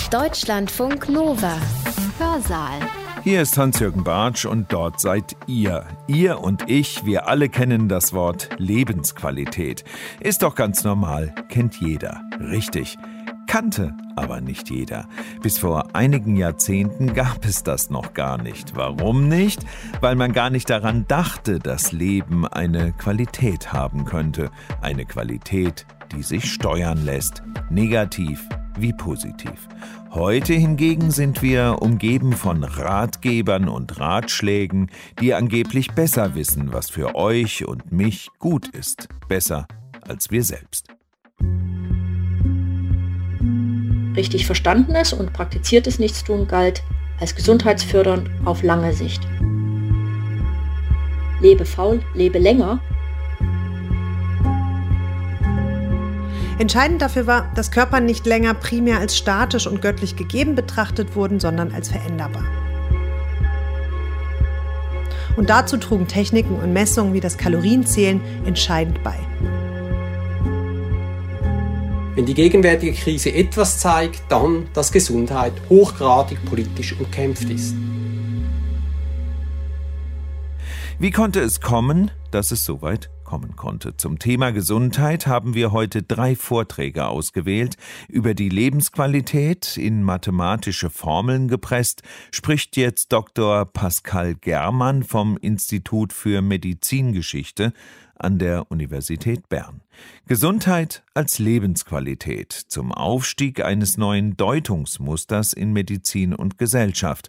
Deutschlandfunk Nova. Hörsaal. Hier ist Hans-Jürgen Bartsch und dort seid ihr. Ihr und ich, wir alle kennen das Wort Lebensqualität. Ist doch ganz normal, kennt jeder. Richtig. Kannte aber nicht jeder. Bis vor einigen Jahrzehnten gab es das noch gar nicht. Warum nicht? Weil man gar nicht daran dachte, dass Leben eine Qualität haben könnte. Eine Qualität, die sich steuern lässt. Negativ wie positiv. Heute hingegen sind wir umgeben von Ratgebern und Ratschlägen, die angeblich besser wissen, was für euch und mich gut ist. Besser als wir selbst. Richtig verstandenes und praktiziertes Nichtstun galt als gesundheitsfördernd auf lange Sicht. Lebe faul, lebe länger. Entscheidend dafür war, dass Körper nicht länger primär als statisch und göttlich gegeben betrachtet wurden, sondern als veränderbar. Und dazu trugen Techniken und Messungen wie das Kalorienzählen entscheidend bei. Wenn die gegenwärtige Krise etwas zeigt, dann, dass Gesundheit hochgradig politisch umkämpft ist. Wie konnte es kommen, dass es so weit kommen konnte? Zum Thema Gesundheit haben wir heute 3 Vorträge ausgewählt. Über die Lebensqualität in mathematische Formeln gepresst spricht jetzt Dr. Pascal Germann vom Institut für Medizingeschichte an der Universität Bern. Gesundheit als Lebensqualität zum Aufstieg eines neuen Deutungsmusters in Medizin und Gesellschaft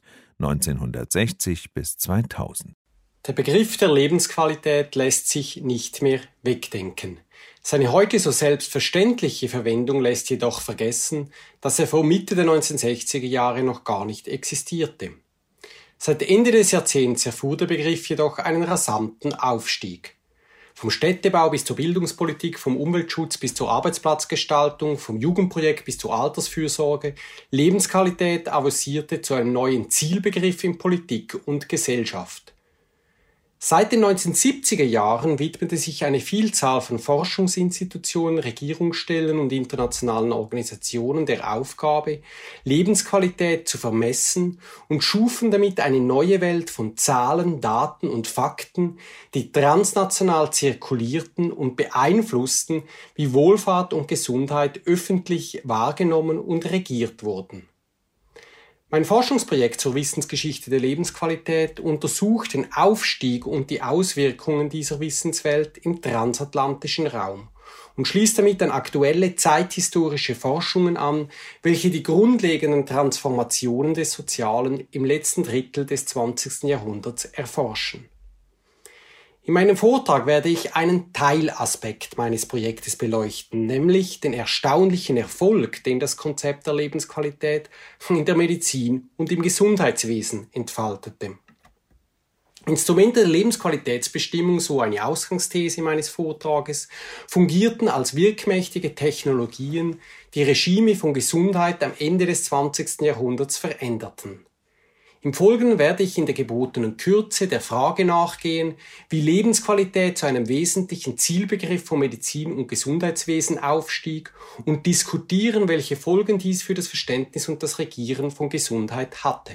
1960 bis 2000. Der Begriff der Lebensqualität lässt sich nicht mehr wegdenken. Seine heute so selbstverständliche Verwendung lässt jedoch vergessen, dass er vor Mitte der 1960er Jahre noch gar nicht existierte. Seit Ende des Jahrzehnts erfuhr der Begriff jedoch einen rasanten Aufstieg. Vom Städtebau bis zur Bildungspolitik, vom Umweltschutz bis zur Arbeitsplatzgestaltung, vom Jugendprojekt bis zur Altersfürsorge, Lebensqualität avancierte zu einem neuen Zielbegriff in Politik und Gesellschaft. Seit den 1970er Jahren widmete sich eine Vielzahl von Forschungsinstitutionen, Regierungsstellen und internationalen Organisationen der Aufgabe, Lebensqualität zu vermessen und schufen damit eine neue Welt von Zahlen, Daten und Fakten, die transnational zirkulierten und beeinflussten, wie Wohlfahrt und Gesundheit öffentlich wahrgenommen und regiert wurden. Mein Forschungsprojekt zur Wissensgeschichte der Lebensqualität untersucht den Aufstieg und die Auswirkungen dieser Wissenswelt im transatlantischen Raum und schließt damit an aktuelle zeithistorische Forschungen an, welche die grundlegenden Transformationen des Sozialen im letzten Drittel des 20. Jahrhunderts erforschen. In meinem Vortrag werde ich einen Teilaspekt meines Projektes beleuchten, nämlich den erstaunlichen Erfolg, den das Konzept der Lebensqualität in der Medizin und im Gesundheitswesen entfaltete. Instrumente der Lebensqualitätsbestimmung, so eine Ausgangsthese meines Vortrages, fungierten als wirkmächtige Technologien, die Regime von Gesundheit am Ende des 20. Jahrhunderts veränderten. Im Folgenden werde ich in der gebotenen Kürze der Frage nachgehen, wie Lebensqualität zu einem wesentlichen Zielbegriff von Medizin und Gesundheitswesen aufstieg und diskutieren, welche Folgen dies für das Verständnis und das Regieren von Gesundheit hatte.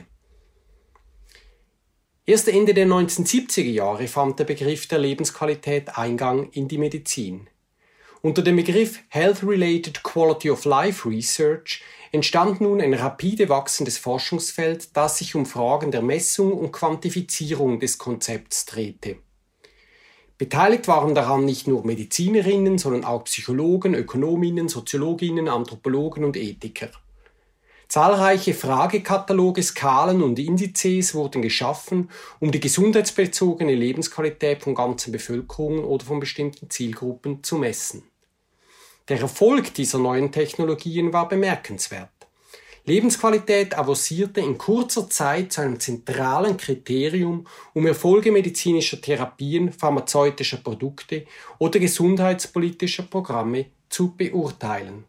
Erst Ende der 1970er Jahre fand der Begriff der Lebensqualität Eingang in die Medizin. Unter dem Begriff Health-Related Quality of Life Research entstand nun ein rapide wachsendes Forschungsfeld, das sich um Fragen der Messung und Quantifizierung des Konzepts drehte. Beteiligt waren daran nicht nur Medizinerinnen, sondern auch Psychologen, Ökonominnen, Soziologinnen, Anthropologen und Ethiker. Zahlreiche Fragekataloge, Skalen und Indizes wurden geschaffen, um die gesundheitsbezogene Lebensqualität von ganzen Bevölkerungen oder von bestimmten Zielgruppen zu messen. Der Erfolg dieser neuen Technologien war bemerkenswert. Lebensqualität avancierte in kurzer Zeit zu einem zentralen Kriterium, um Erfolge medizinischer Therapien, pharmazeutischer Produkte oder gesundheitspolitischer Programme zu beurteilen.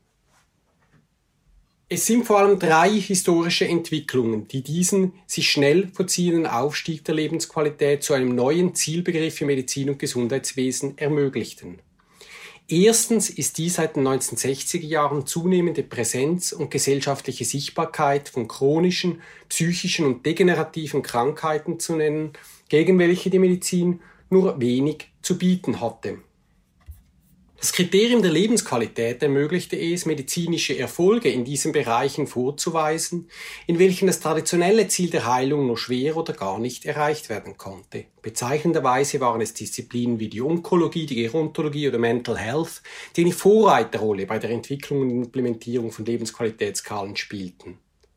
Es sind vor allem 3 historische Entwicklungen, die diesen sich schnell vollziehenden Aufstieg der Lebensqualität zu einem neuen Zielbegriff im Medizin- und Gesundheitswesen ermöglichten. Erstens ist die seit den 1960er Jahren zunehmende Präsenz und gesellschaftliche Sichtbarkeit von chronischen, psychischen und degenerativen Krankheiten zu nennen, gegen welche die Medizin nur wenig zu bieten hatte. Das Kriterium der Lebensqualität ermöglichte es, medizinische Erfolge in diesen Bereichen vorzuweisen, in welchen das traditionelle Ziel der Heilung nur schwer oder gar nicht erreicht werden konnte. Bezeichnenderweise waren es Disziplinen wie die Onkologie, die Gerontologie oder Mental Health, die eine Vorreiterrolle bei der Entwicklung und Implementierung von Lebensqualitätsskalen spielten.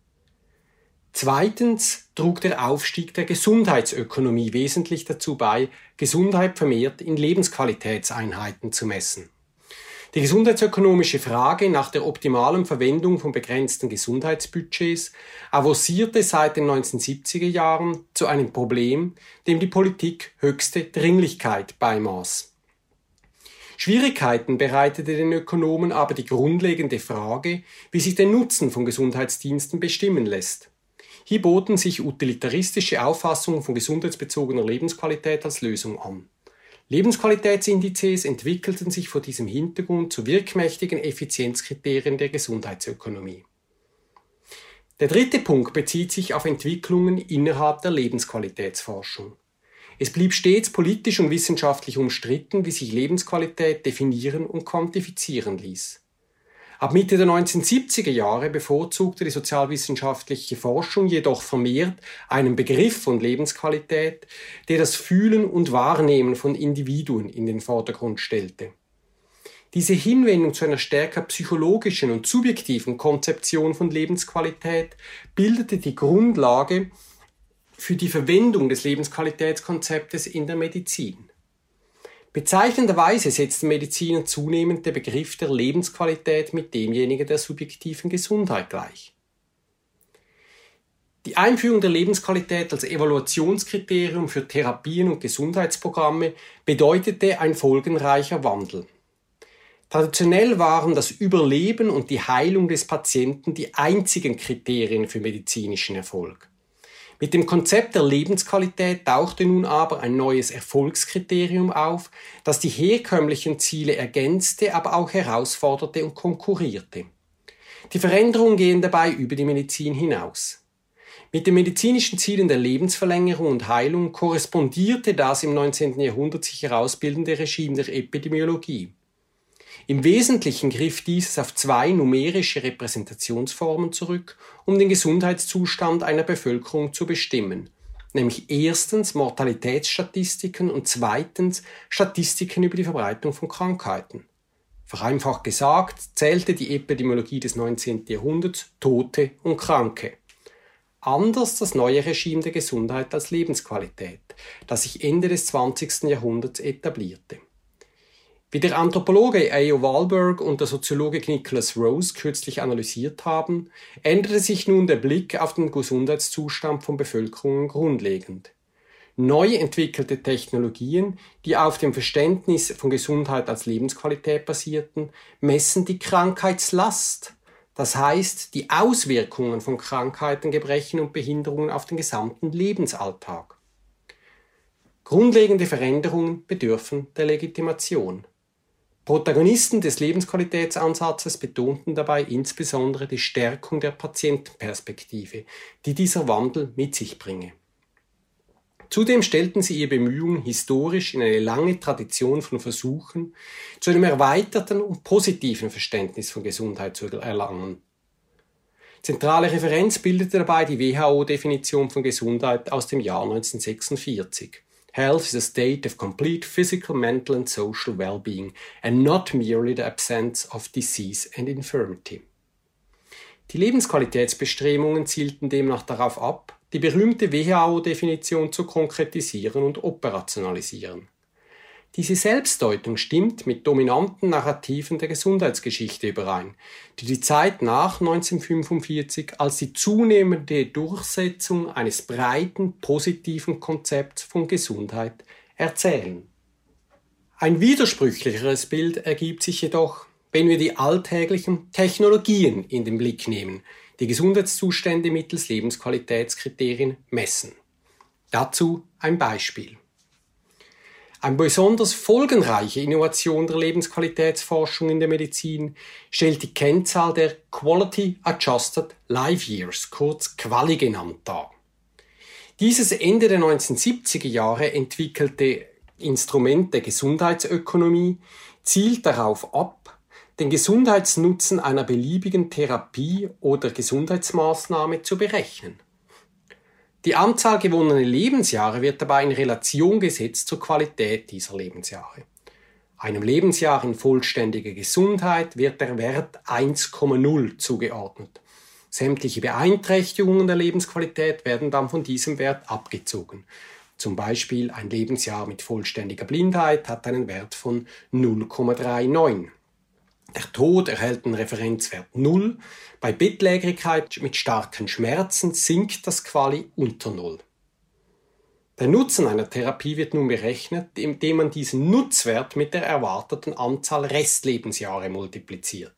Zweitens trug der Aufstieg der Gesundheitsökonomie wesentlich dazu bei, Gesundheit vermehrt in Lebensqualitätseinheiten zu messen. Die gesundheitsökonomische Frage nach der optimalen Verwendung von begrenzten Gesundheitsbudgets avancierte seit den 1970er Jahren zu einem Problem, dem die Politik höchste Dringlichkeit beimaß. Schwierigkeiten bereitete den Ökonomen aber die grundlegende Frage, wie sich der Nutzen von Gesundheitsdiensten bestimmen lässt. Hier boten sich utilitaristische Auffassungen von gesundheitsbezogener Lebensqualität als Lösung an. Lebensqualitätsindizes entwickelten sich vor diesem Hintergrund zu wirkmächtigen Effizienzkriterien der Gesundheitsökonomie. Der dritte Punkt bezieht sich auf Entwicklungen innerhalb der Lebensqualitätsforschung. Es blieb stets politisch und wissenschaftlich umstritten, wie sich Lebensqualität definieren und quantifizieren ließ. Ab Mitte der 1970er Jahre bevorzugte die sozialwissenschaftliche Forschung jedoch vermehrt einen Begriff von Lebensqualität, der das Fühlen und Wahrnehmen von Individuen in den Vordergrund stellte. Diese Hinwendung zu einer stärker psychologischen und subjektiven Konzeption von Lebensqualität bildete die Grundlage für die Verwendung des Lebensqualitätskonzeptes in der Medizin. Bezeichnenderweise setzten Mediziner zunehmend den Begriff der Lebensqualität mit demjenigen der subjektiven Gesundheit gleich. Die Einführung der Lebensqualität als Evaluationskriterium für Therapien und Gesundheitsprogramme bedeutete ein folgenreicher Wandel. Traditionell waren das Überleben und die Heilung des Patienten die einzigen Kriterien für medizinischen Erfolg. Mit dem Konzept der Lebensqualität tauchte nun aber ein neues Erfolgskriterium auf, das die herkömmlichen Ziele ergänzte, aber auch herausforderte und konkurrierte. Die Veränderungen gehen dabei über die Medizin hinaus. Mit den medizinischen Zielen der Lebensverlängerung und Heilung korrespondierte das im 19. Jahrhundert sich herausbildende Regime der Epidemiologie. Im Wesentlichen griff dieses auf zwei numerische Repräsentationsformen zurück, um den Gesundheitszustand einer Bevölkerung zu bestimmen, nämlich erstens Mortalitätsstatistiken und zweitens Statistiken über die Verbreitung von Krankheiten. Vereinfacht gesagt, zählte die Epidemiologie des 19. Jahrhunderts Tote und Kranke. Anders das neue Regime der Gesundheit als Lebensqualität, das sich Ende des 20. Jahrhunderts etablierte. Wie der Anthropologe A.O. Wahlberg und der Soziologe Nicholas Rose kürzlich analysiert haben, änderte sich nun der Blick auf den Gesundheitszustand von Bevölkerungen grundlegend. Neu entwickelte Technologien, die auf dem Verständnis von Gesundheit als Lebensqualität basierten, messen die Krankheitslast, das heißt die Auswirkungen von Krankheiten, Gebrechen und Behinderungen auf den gesamten Lebensalltag. Grundlegende Veränderungen bedürfen der Legitimation. Protagonisten des Lebensqualitätsansatzes betonten dabei insbesondere die Stärkung der Patientenperspektive, die dieser Wandel mit sich bringe. Zudem stellten sie ihre Bemühungen historisch in eine lange Tradition von Versuchen, zu einem erweiterten und positiven Verständnis von Gesundheit zu erlangen. Zentrale Referenz bildete dabei die WHO-Definition von Gesundheit aus dem Jahr 1946. Health is a state of complete physical, mental and social well-being and not merely the absence of disease and infirmity. Die Lebensqualitätsbestrebungen zielten demnach darauf ab, die berühmte WHO-Definition zu konkretisieren und operationalisieren. Diese Selbstdeutung stimmt mit dominanten Narrativen der Gesundheitsgeschichte überein, die die Zeit nach 1945 als die zunehmende Durchsetzung eines breiten, positiven Konzepts von Gesundheit erzählen. Ein widersprüchlicheres Bild ergibt sich jedoch, wenn wir die alltäglichen Technologien in den Blick nehmen, die Gesundheitszustände mittels Lebensqualitätskriterien messen. Dazu ein Beispiel. Eine besonders folgenreiche Innovation der Lebensqualitätsforschung in der Medizin stellt die Kennzahl der Quality Adjusted Life Years, kurz QALY genannt, dar. Dieses Ende der 1970er Jahre entwickelte Instrument der Gesundheitsökonomie zielt darauf ab, den Gesundheitsnutzen einer beliebigen Therapie oder Gesundheitsmaßnahme zu berechnen. Die Anzahl gewonnener Lebensjahre wird dabei in Relation gesetzt zur Qualität dieser Lebensjahre. Einem Lebensjahr in vollständiger Gesundheit wird der Wert 1,0 zugeordnet. Sämtliche Beeinträchtigungen der Lebensqualität werden dann von diesem Wert abgezogen. Zum Beispiel ein Lebensjahr mit vollständiger Blindheit hat einen Wert von 0,39. Der Tod erhält einen Referenzwert 0. Bei Bettlägerigkeit mit starken Schmerzen sinkt das QALY unter 0. Der Nutzen einer Therapie wird nun berechnet, indem man diesen Nutzwert mit der erwarteten Anzahl Restlebensjahre multipliziert.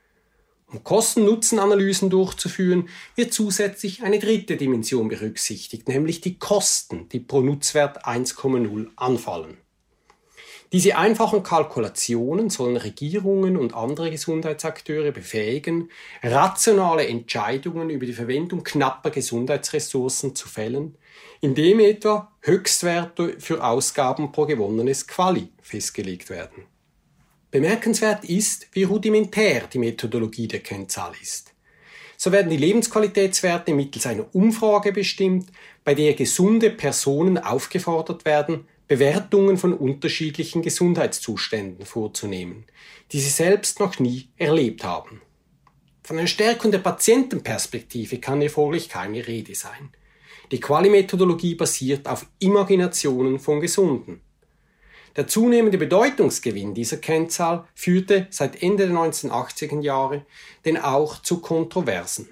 Um Kosten-Nutzen-Analysen durchzuführen, wird zusätzlich eine dritte Dimension berücksichtigt, nämlich die Kosten, die pro Nutzwert 1,0 anfallen. Diese einfachen Kalkulationen sollen Regierungen und andere Gesundheitsakteure befähigen, rationale Entscheidungen über die Verwendung knapper Gesundheitsressourcen zu fällen, indem etwa Höchstwerte für Ausgaben pro gewonnenes QALY festgelegt werden. Bemerkenswert ist, wie rudimentär die Methodologie der Kennzahl ist. So werden die Lebensqualitätswerte mittels einer Umfrage bestimmt, bei der gesunde Personen aufgefordert werden, Bewertungen von unterschiedlichen Gesundheitszuständen vorzunehmen, die sie selbst noch nie erlebt haben. Von einer Stärkung der Patientenperspektive kann hier folglich keine Rede sein. Die QALY-Methodologie basiert auf Imaginationen von Gesunden. Der zunehmende Bedeutungsgewinn dieser Kennzahl führte seit Ende der 1980er Jahre denn auch zu Kontroversen.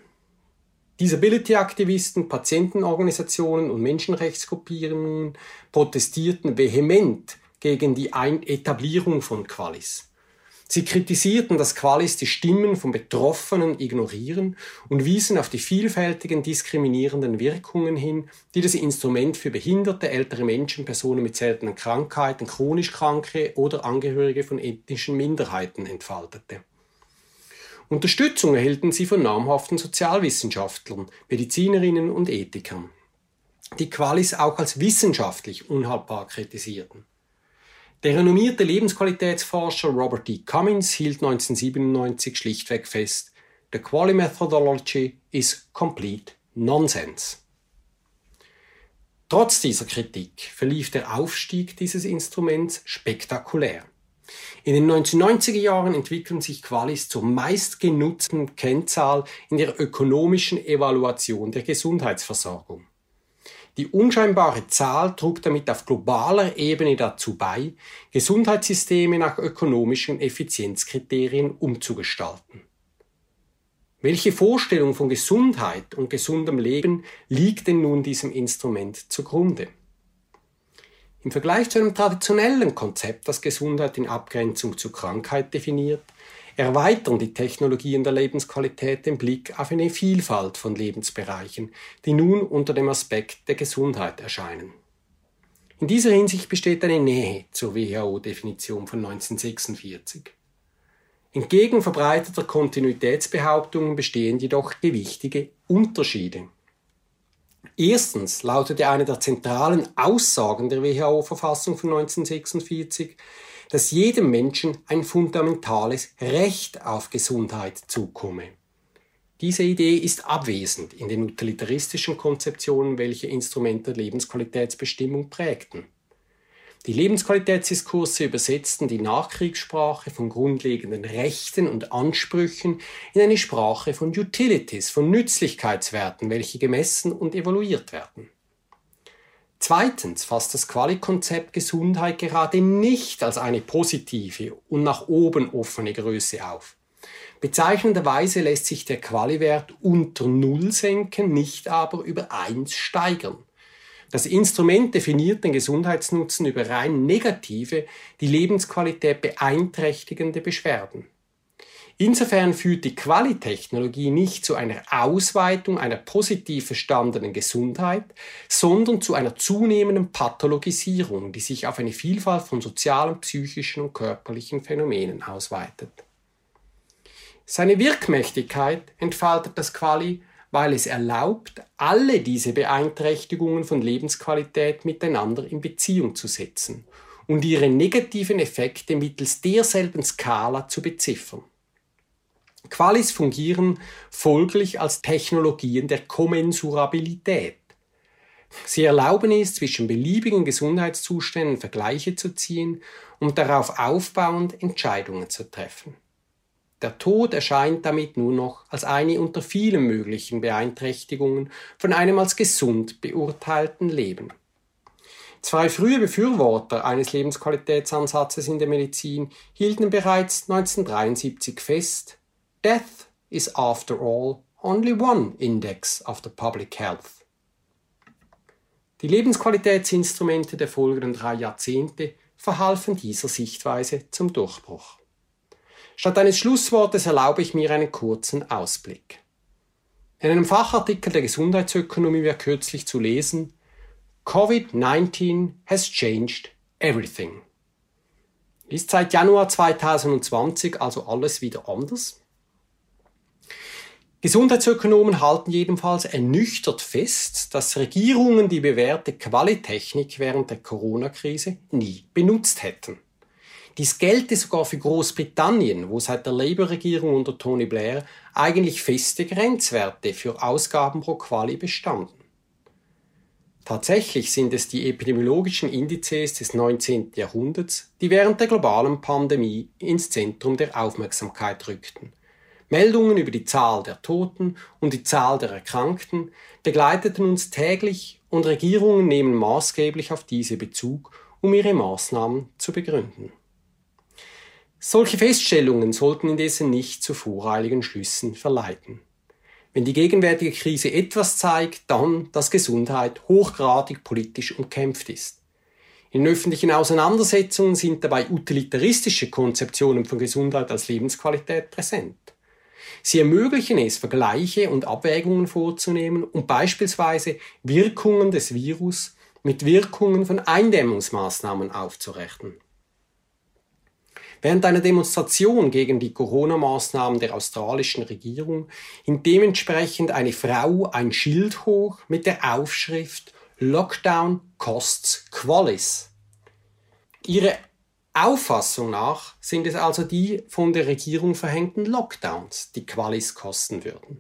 Disability-Aktivisten, Patientenorganisationen und Menschenrechtsgruppierungen protestierten vehement gegen die Etablierung von QALYs. Sie kritisierten, dass QALYs die Stimmen von Betroffenen ignorieren und wiesen auf die vielfältigen diskriminierenden Wirkungen hin, die das Instrument für behinderte ältere Menschen, Personen mit seltenen Krankheiten, chronisch Kranke oder Angehörige von ethnischen Minderheiten entfaltete. Unterstützung erhielten sie von namhaften Sozialwissenschaftlern, Medizinerinnen und Ethikern, die QALYs auch als wissenschaftlich unhaltbar kritisierten. Der renommierte Lebensqualitätsforscher Robert D. Cummins hielt 1997 schlichtweg fest: The QALY methodology is complete nonsense. Trotz dieser Kritik verlief der Aufstieg dieses Instruments spektakulär. In den 1990er Jahren entwickelten sich QALYs zur meistgenutzten Kennzahl in der ökonomischen Evaluation der Gesundheitsversorgung. Die unscheinbare Zahl trug damit auf globaler Ebene dazu bei, Gesundheitssysteme nach ökonomischen Effizienzkriterien umzugestalten. Welche Vorstellung von Gesundheit und gesundem Leben liegt denn nun diesem Instrument zugrunde? Im Vergleich zu einem traditionellen Konzept, das Gesundheit in Abgrenzung zur Krankheit definiert, erweitern die Technologien der Lebensqualität den Blick auf eine Vielfalt von Lebensbereichen, die nun unter dem Aspekt der Gesundheit erscheinen. In dieser Hinsicht besteht eine Nähe zur WHO-Definition von 1946. Entgegen verbreiteter Kontinuitätsbehauptungen bestehen jedoch gewichtige Unterschiede. Erstens lautete eine der zentralen Aussagen der WHO-Verfassung von 1946, dass jedem Menschen ein fundamentales Recht auf Gesundheit zukomme. Diese Idee ist abwesend in den utilitaristischen Konzeptionen, welche Instrumente der Lebensqualitätsbestimmung prägten. Die Lebensqualitätsdiskurse übersetzten die Nachkriegssprache von grundlegenden Rechten und Ansprüchen in eine Sprache von Utilities, von Nützlichkeitswerten, welche gemessen und evaluiert werden. Zweitens fasst das QALY-Konzept Gesundheit gerade nicht als eine positive und nach oben offene Größe auf. Bezeichnenderweise lässt sich der QALY-Wert unter 0 senken, nicht aber über 1 steigern. Das Instrument definiert den Gesundheitsnutzen über rein negative, die Lebensqualität beeinträchtigende Beschwerden. Insofern führt die Quali-Technologie nicht zu einer Ausweitung einer positiv verstandenen Gesundheit, sondern zu einer zunehmenden Pathologisierung, die sich auf eine Vielfalt von sozialen, psychischen und körperlichen Phänomenen ausweitet. Seine Wirkmächtigkeit entfaltet das Quali, weil es erlaubt, alle diese Beeinträchtigungen von Lebensqualität miteinander in Beziehung zu setzen und ihre negativen Effekte mittels derselben Skala zu beziffern. Qualis fungieren folglich als Technologien der Kommensurabilität. Sie erlauben es, zwischen beliebigen Gesundheitszuständen Vergleiche zu ziehen und darauf aufbauend Entscheidungen zu treffen. Der Tod erscheint damit nur noch als eine unter vielen möglichen Beeinträchtigungen von einem als gesund beurteilten Leben. Zwei frühe Befürworter eines Lebensqualitätsansatzes in der Medizin hielten bereits 1973 fest: Death is after all only one index of the public health. Die Lebensqualitätsinstrumente der folgenden 3 Jahrzehnte verhalfen dieser Sichtweise zum Durchbruch. Statt eines Schlusswortes erlaube ich mir einen kurzen Ausblick. In einem Fachartikel der Gesundheitsökonomie war kürzlich zu lesen: COVID-19 has changed everything. Ist seit Januar 2020 also alles wieder anders? Gesundheitsökonomen halten jedenfalls ernüchtert fest, dass Regierungen die bewährte Qualitechnik während der Corona-Krise nie benutzt hätten. Dies gelte sogar für Großbritannien, wo seit der Labour-Regierung unter Tony Blair eigentlich feste Grenzwerte für Ausgaben pro Quali bestanden. Tatsächlich sind es die epidemiologischen Indizes des 19. Jahrhunderts, die während der globalen Pandemie ins Zentrum der Aufmerksamkeit rückten. Meldungen über die Zahl der Toten und die Zahl der Erkrankten begleiteten uns täglich und Regierungen nehmen maßgeblich auf diese Bezug, um ihre Maßnahmen zu begründen. Solche Feststellungen sollten indessen nicht zu voreiligen Schlüssen verleiten. Wenn die gegenwärtige Krise etwas zeigt, dann, dass Gesundheit hochgradig politisch umkämpft ist. In öffentlichen Auseinandersetzungen sind dabei utilitaristische Konzeptionen von Gesundheit als Lebensqualität präsent. Sie ermöglichen es, Vergleiche und Abwägungen vorzunehmen und beispielsweise Wirkungen des Virus mit Wirkungen von Eindämmungsmaßnahmen aufzurechnen. Während einer Demonstration gegen die Corona-Maßnahmen der australischen Regierung hing dementsprechend eine Frau ein Schild hoch mit der Aufschrift "Lockdown costs Qualis". Ihre Auffassung nach sind es also die von der Regierung verhängten Lockdowns, die Qualis kosten würden.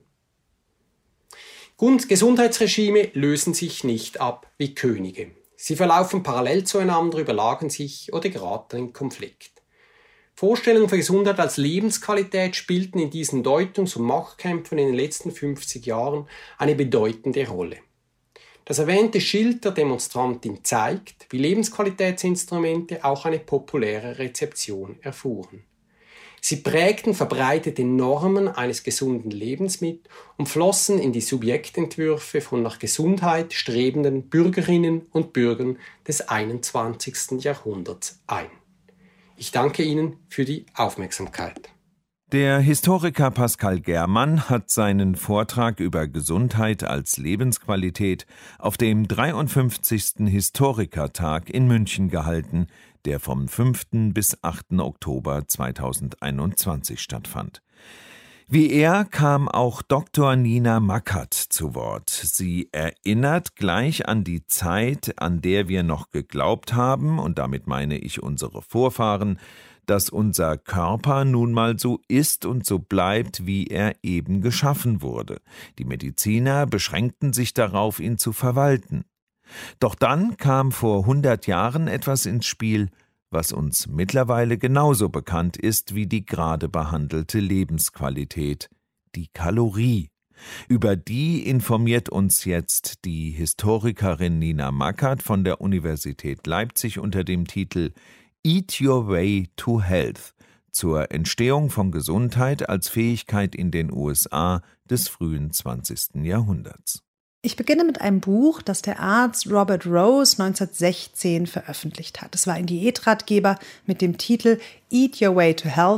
Gesundheitsregime lösen sich nicht ab wie Könige. Sie verlaufen parallel zueinander, überlagern sich oder geraten in Konflikt. Vorstellungen von Gesundheit als Lebensqualität spielten in diesen Deutungs- und Machtkämpfen in den letzten 50 Jahren eine bedeutende Rolle. Das erwähnte Schild der Demonstrantin zeigt, wie Lebensqualitätsinstrumente auch eine populäre Rezeption erfuhren. Sie prägten verbreitete Normen eines gesunden Lebens mit und flossen in die Subjektentwürfe von nach Gesundheit strebenden Bürgerinnen und Bürgern des 21. Jahrhunderts ein. Ich danke Ihnen für die Aufmerksamkeit. Der Historiker Pascal Germann hat seinen Vortrag über Gesundheit als Lebensqualität auf dem 53. Historikertag in München gehalten, der vom 5. bis 8. Oktober 2021 stattfand. Wie er kam auch Dr. Nina Mackert zu Wort. Sie erinnert gleich an die Zeit, an der wir noch geglaubt haben, und damit meine ich unsere Vorfahren, dass unser Körper nun mal so ist und so bleibt, wie er eben geschaffen wurde. Die Mediziner beschränkten sich darauf, ihn zu verwalten. Doch dann kam vor 100 Jahren etwas ins Spiel, was uns mittlerweile genauso bekannt ist wie die gerade behandelte Lebensqualität, die Kalorie. Über die informiert uns jetzt die Historikerin Nina Mackert von der Universität Leipzig unter dem Titel Eat Your Way to Health zur Entstehung von Gesundheit als Fähigkeit in den USA des frühen 20. Jahrhunderts. Ich beginne mit einem Buch, das der Arzt Robert Rose 1916 veröffentlicht hat. Es war ein Diätratgeber mit dem Titel Eat Your Way to Health,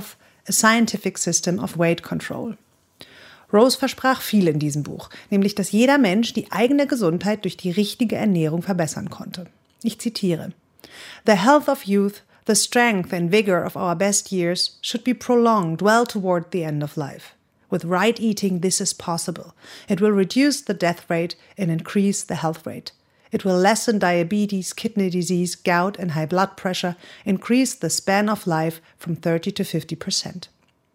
A Scientific System of Weight Control. Rose versprach viel in diesem Buch, nämlich, dass jeder Mensch die eigene Gesundheit durch die richtige Ernährung verbessern konnte. Ich zitiere: "The health of youth, the strength and vigor of our best years should be prolonged well toward the end of life. With right eating, this is possible. It will reduce the death rate and increase the health rate. It will lessen diabetes, kidney disease, gout and high blood pressure, increase the span of life from 30 to 50%.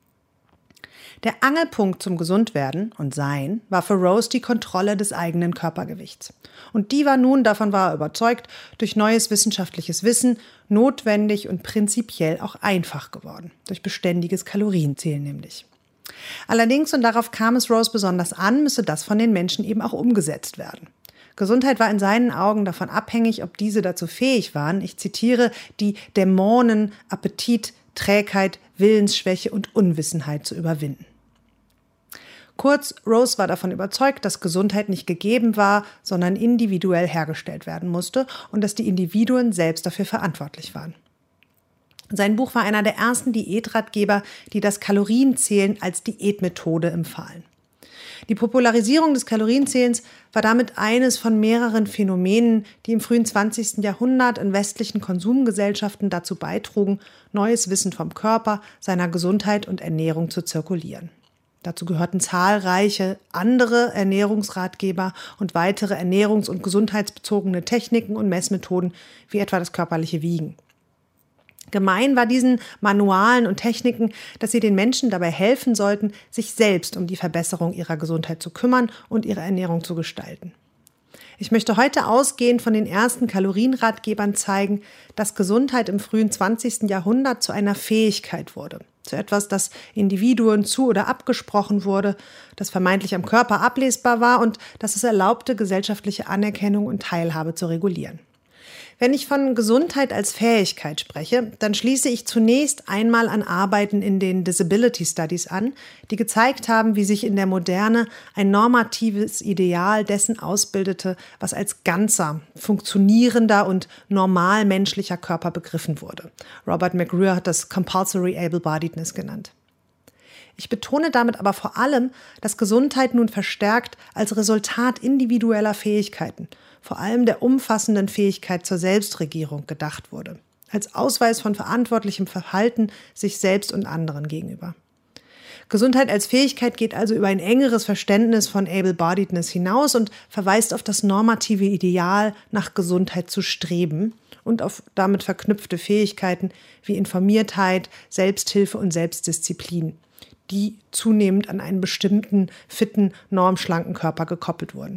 Der Angelpunkt zum Gesundwerden und Sein war für Rose die Kontrolle des eigenen Körpergewichts. Und die war nun, davon war er überzeugt, durch neues wissenschaftliches Wissen notwendig und prinzipiell auch einfach geworden. Durch beständiges Kalorienzählen nämlich. Allerdings, und darauf kam es Rose besonders an, müsse das von den Menschen eben auch umgesetzt werden. Gesundheit war in seinen Augen davon abhängig, ob diese dazu fähig waren, ich zitiere, die Dämonen, Appetit, Trägheit, Willensschwäche und Unwissenheit zu überwinden. Kurz, Rose war davon überzeugt, dass Gesundheit nicht gegeben war, sondern individuell hergestellt werden musste und dass die Individuen selbst dafür verantwortlich waren. Sein Buch war einer der ersten Diätratgeber, die das Kalorienzählen als Diätmethode empfahlen. Die Popularisierung des Kalorienzählens war damit eines von mehreren Phänomenen, die im frühen 20. Jahrhundert in westlichen Konsumgesellschaften dazu beitrugen, neues Wissen vom Körper, seiner Gesundheit und Ernährung zu zirkulieren. Dazu gehörten zahlreiche andere Ernährungsratgeber und weitere ernährungs- und gesundheitsbezogene Techniken und Messmethoden, wie etwa das körperliche Wiegen. Gemein war diesen Manualen und Techniken, dass sie den Menschen dabei helfen sollten, sich selbst um die Verbesserung ihrer Gesundheit zu kümmern und ihre Ernährung zu gestalten. Ich möchte heute ausgehend von den ersten Kalorienratgebern zeigen, dass Gesundheit im frühen 20. Jahrhundert zu einer Fähigkeit wurde, zu etwas, das Individuen zu- oder abgesprochen wurde, das vermeintlich am Körper ablesbar war und das es erlaubte, gesellschaftliche Anerkennung und Teilhabe zu regulieren. Wenn ich von Gesundheit als Fähigkeit spreche, dann schließe ich zunächst einmal an Arbeiten in den Disability Studies an, die gezeigt haben, wie sich in der Moderne ein normatives Ideal dessen ausbildete, was als ganzer, funktionierender und normal menschlicher Körper begriffen wurde. Robert McGrew hat das Compulsory Able-Bodiedness genannt. Ich betone damit aber vor allem, dass Gesundheit nun verstärkt als Resultat individueller Fähigkeiten, vor allem der umfassenden Fähigkeit zur Selbstregierung gedacht wurde, als Ausweis von verantwortlichem Verhalten sich selbst und anderen gegenüber. Gesundheit als Fähigkeit geht also über ein engeres Verständnis von Able-Bodiedness hinaus und verweist auf das normative Ideal, nach Gesundheit zu streben und auf damit verknüpfte Fähigkeiten wie Informiertheit, Selbsthilfe und Selbstdisziplin, die zunehmend an einen bestimmten, fitten, normschlanken Körper gekoppelt wurden.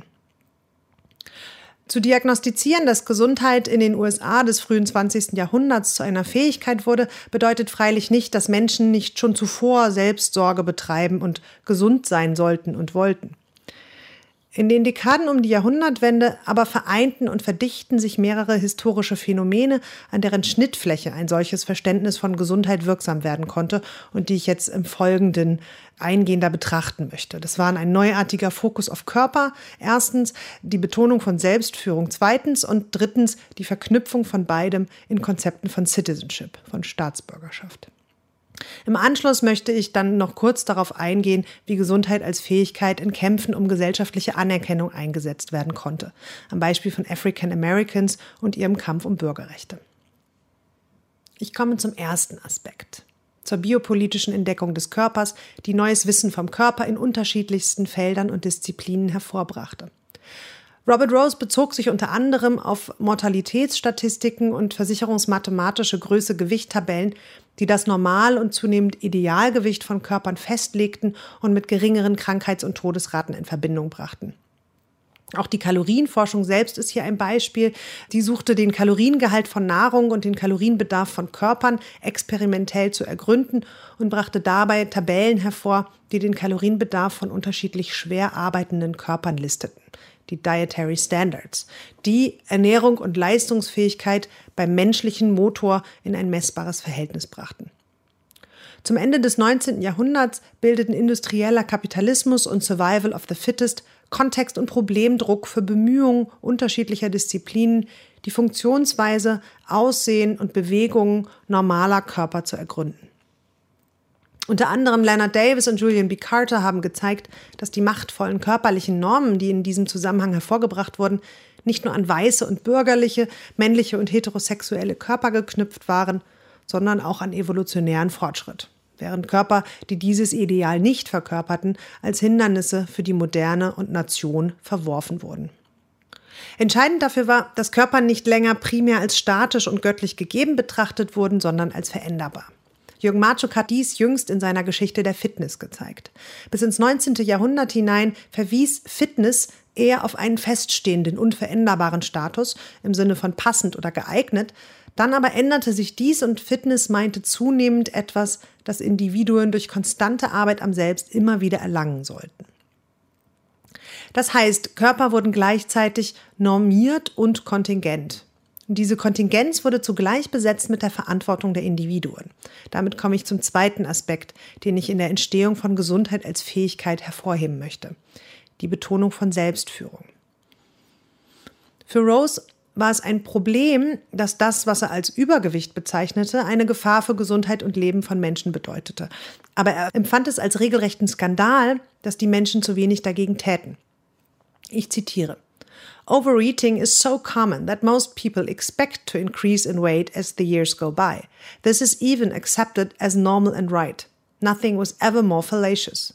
Zu diagnostizieren, dass Gesundheit in den USA des frühen 20. Jahrhunderts zu einer Fähigkeit wurde, bedeutet freilich nicht, dass Menschen nicht schon zuvor Selbstsorge betreiben und gesund sein sollten und wollten. In den Dekaden um die Jahrhundertwende aber vereinten und verdichten sich mehrere historische Phänomene, an deren Schnittfläche ein solches Verständnis von Gesundheit wirksam werden konnte und die ich jetzt im Folgenden eingehender betrachten möchte. Das waren ein neuartiger Fokus auf Körper, erstens die Betonung von Selbstführung, zweitens und drittens die Verknüpfung von beidem in Konzepten von Citizenship, von Staatsbürgerschaft. Im Anschluss möchte ich dann noch kurz darauf eingehen, wie Gesundheit als Fähigkeit in Kämpfen um gesellschaftliche Anerkennung eingesetzt werden konnte, am Beispiel von African Americans und ihrem Kampf um Bürgerrechte. Ich komme zum ersten Aspekt, zur biopolitischen Entdeckung des Körpers, die neues Wissen vom Körper in unterschiedlichsten Feldern und Disziplinen hervorbrachte. Robert Rose bezog sich unter anderem auf Mortalitätsstatistiken und versicherungsmathematische Größe-Gewicht-Tabellen, die das Normal- und zunehmend Idealgewicht von Körpern festlegten und mit geringeren Krankheits- und Todesraten in Verbindung brachten. Auch die Kalorienforschung selbst ist hier ein Beispiel. Die suchte den Kaloriengehalt von Nahrung und den Kalorienbedarf von Körpern experimentell zu ergründen und brachte dabei Tabellen hervor, die den Kalorienbedarf von unterschiedlich schwer arbeitenden Körpern listeten. Die Dietary Standards, die Ernährung und Leistungsfähigkeit beim menschlichen Motor in ein messbares Verhältnis brachten. Zum Ende des 19. Jahrhunderts bildeten industrieller Kapitalismus und Survival of the Fittest Kontext- und Problemdruck für Bemühungen unterschiedlicher Disziplinen, die Funktionsweise, Aussehen und Bewegungen normaler Körper zu ergründen. Unter anderem Leonard Davis und Julian B. Carter haben gezeigt, dass die machtvollen körperlichen Normen, die in diesem Zusammenhang hervorgebracht wurden, nicht nur an weiße und bürgerliche, männliche und heterosexuelle Körper geknüpft waren, sondern auch an evolutionären Fortschritt, während Körper, die dieses Ideal nicht verkörperten, als Hindernisse für die Moderne und Nation verworfen wurden. Entscheidend dafür war, dass Körper nicht länger primär als statisch und göttlich gegeben betrachtet wurden, sondern als veränderbar. Jürgen Marczuk hat dies jüngst in seiner Geschichte der Fitness gezeigt. Bis ins 19. Jahrhundert hinein verwies Fitness eher auf einen feststehenden, unveränderbaren Status im Sinne von passend oder geeignet. Dann aber änderte sich dies und Fitness meinte zunehmend etwas, das Individuen durch konstante Arbeit am Selbst immer wieder erlangen sollten. Das heißt, Körper wurden gleichzeitig normiert und kontingent. Und diese Kontingenz wurde zugleich besetzt mit der Verantwortung der Individuen. Damit komme ich zum zweiten Aspekt, den ich in der Entstehung von Gesundheit als Fähigkeit hervorheben möchte: die Betonung von Selbstführung. Für Rose war es ein Problem, dass das, was er als Übergewicht bezeichnete, eine Gefahr für Gesundheit und Leben von Menschen bedeutete. Aber er empfand es als regelrechten Skandal, dass die Menschen zu wenig dagegen täten. Ich zitiere: Overeating is so common that most people expect to increase in weight as the years go by. This is even accepted as normal and right. Nothing was ever more fallacious.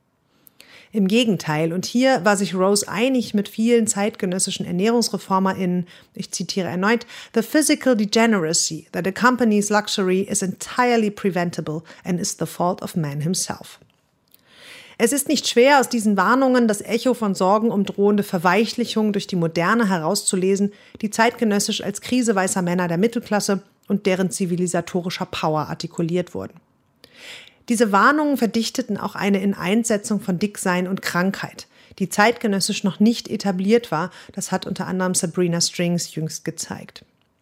Im Gegenteil, und hier war sich Rose einig mit vielen zeitgenössischen ErnährungsreformerInnen, ich zitiere erneut: The physical degeneracy that accompanies luxury is entirely preventable and is the fault of man himself. Es ist nicht schwer, aus diesen Warnungen das Echo von Sorgen um drohende Verweichlichung durch die Moderne herauszulesen, die zeitgenössisch als Krise weißer Männer der Mittelklasse und deren zivilisatorischer Power artikuliert wurden. Diese Warnungen verdichteten auch eine Ineinsetzung von Dicksein und Krankheit, die zeitgenössisch noch nicht etabliert war. Das hat unter anderem Sabrina Strings jüngst gezeigt.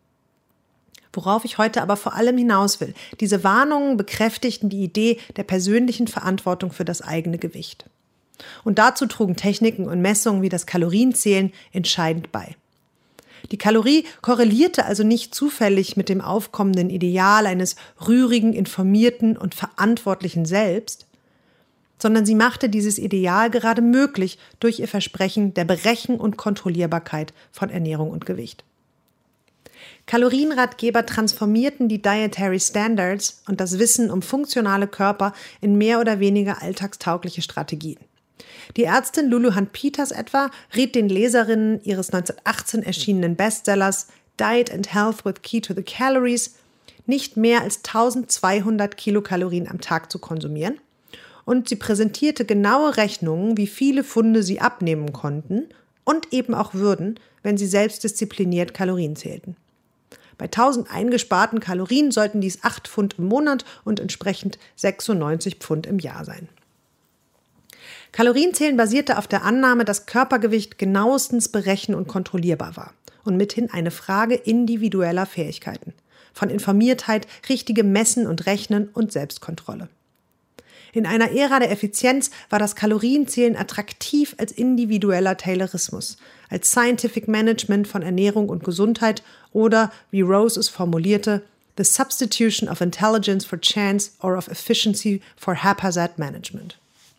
Worauf ich heute aber vor allem hinaus will: diese Warnungen bekräftigten die Idee der persönlichen Verantwortung für das eigene Gewicht. Und dazu trugen Techniken und Messungen wie das Kalorienzählen entscheidend bei. Die Kalorie korrelierte also nicht zufällig mit dem aufkommenden Ideal eines rührigen, informierten und verantwortlichen Selbst, sondern sie machte dieses Ideal gerade möglich durch ihr Versprechen der Berechen- und Kontrollierbarkeit von Ernährung und Gewicht. Kalorienratgeber transformierten die Dietary Standards und das Wissen um funktionale Körper in mehr oder weniger alltagstaugliche Strategien. Die Ärztin Lulu Hunt Peters etwa riet den Leserinnen ihres 1918 erschienenen Bestsellers Diet and Health with Key to the Calories, nicht mehr als 1200 Kilokalorien am Tag zu konsumieren, und sie präsentierte genaue Rechnungen, wie viele Pfunde sie abnehmen konnten und eben auch würden, wenn sie selbstdiszipliniert Kalorien zählten. Bei 1000 eingesparten Kalorien sollten dies 8 Pfund im Monat und entsprechend 96 Pfund im Jahr sein. Kalorienzählen basierte auf der Annahme, dass Körpergewicht genauestens berechen- und kontrollierbar war und mithin eine Frage individueller Fähigkeiten, von Informiertheit, richtigem Messen und Rechnen und Selbstkontrolle. In einer Ära der Effizienz war das Kalorienzählen attraktiv als individueller Taylorismus, als Scientific Management von Ernährung und Gesundheit oder, wie Rose es formulierte, the substitution of intelligence for chance or of efficiency for haphazard management.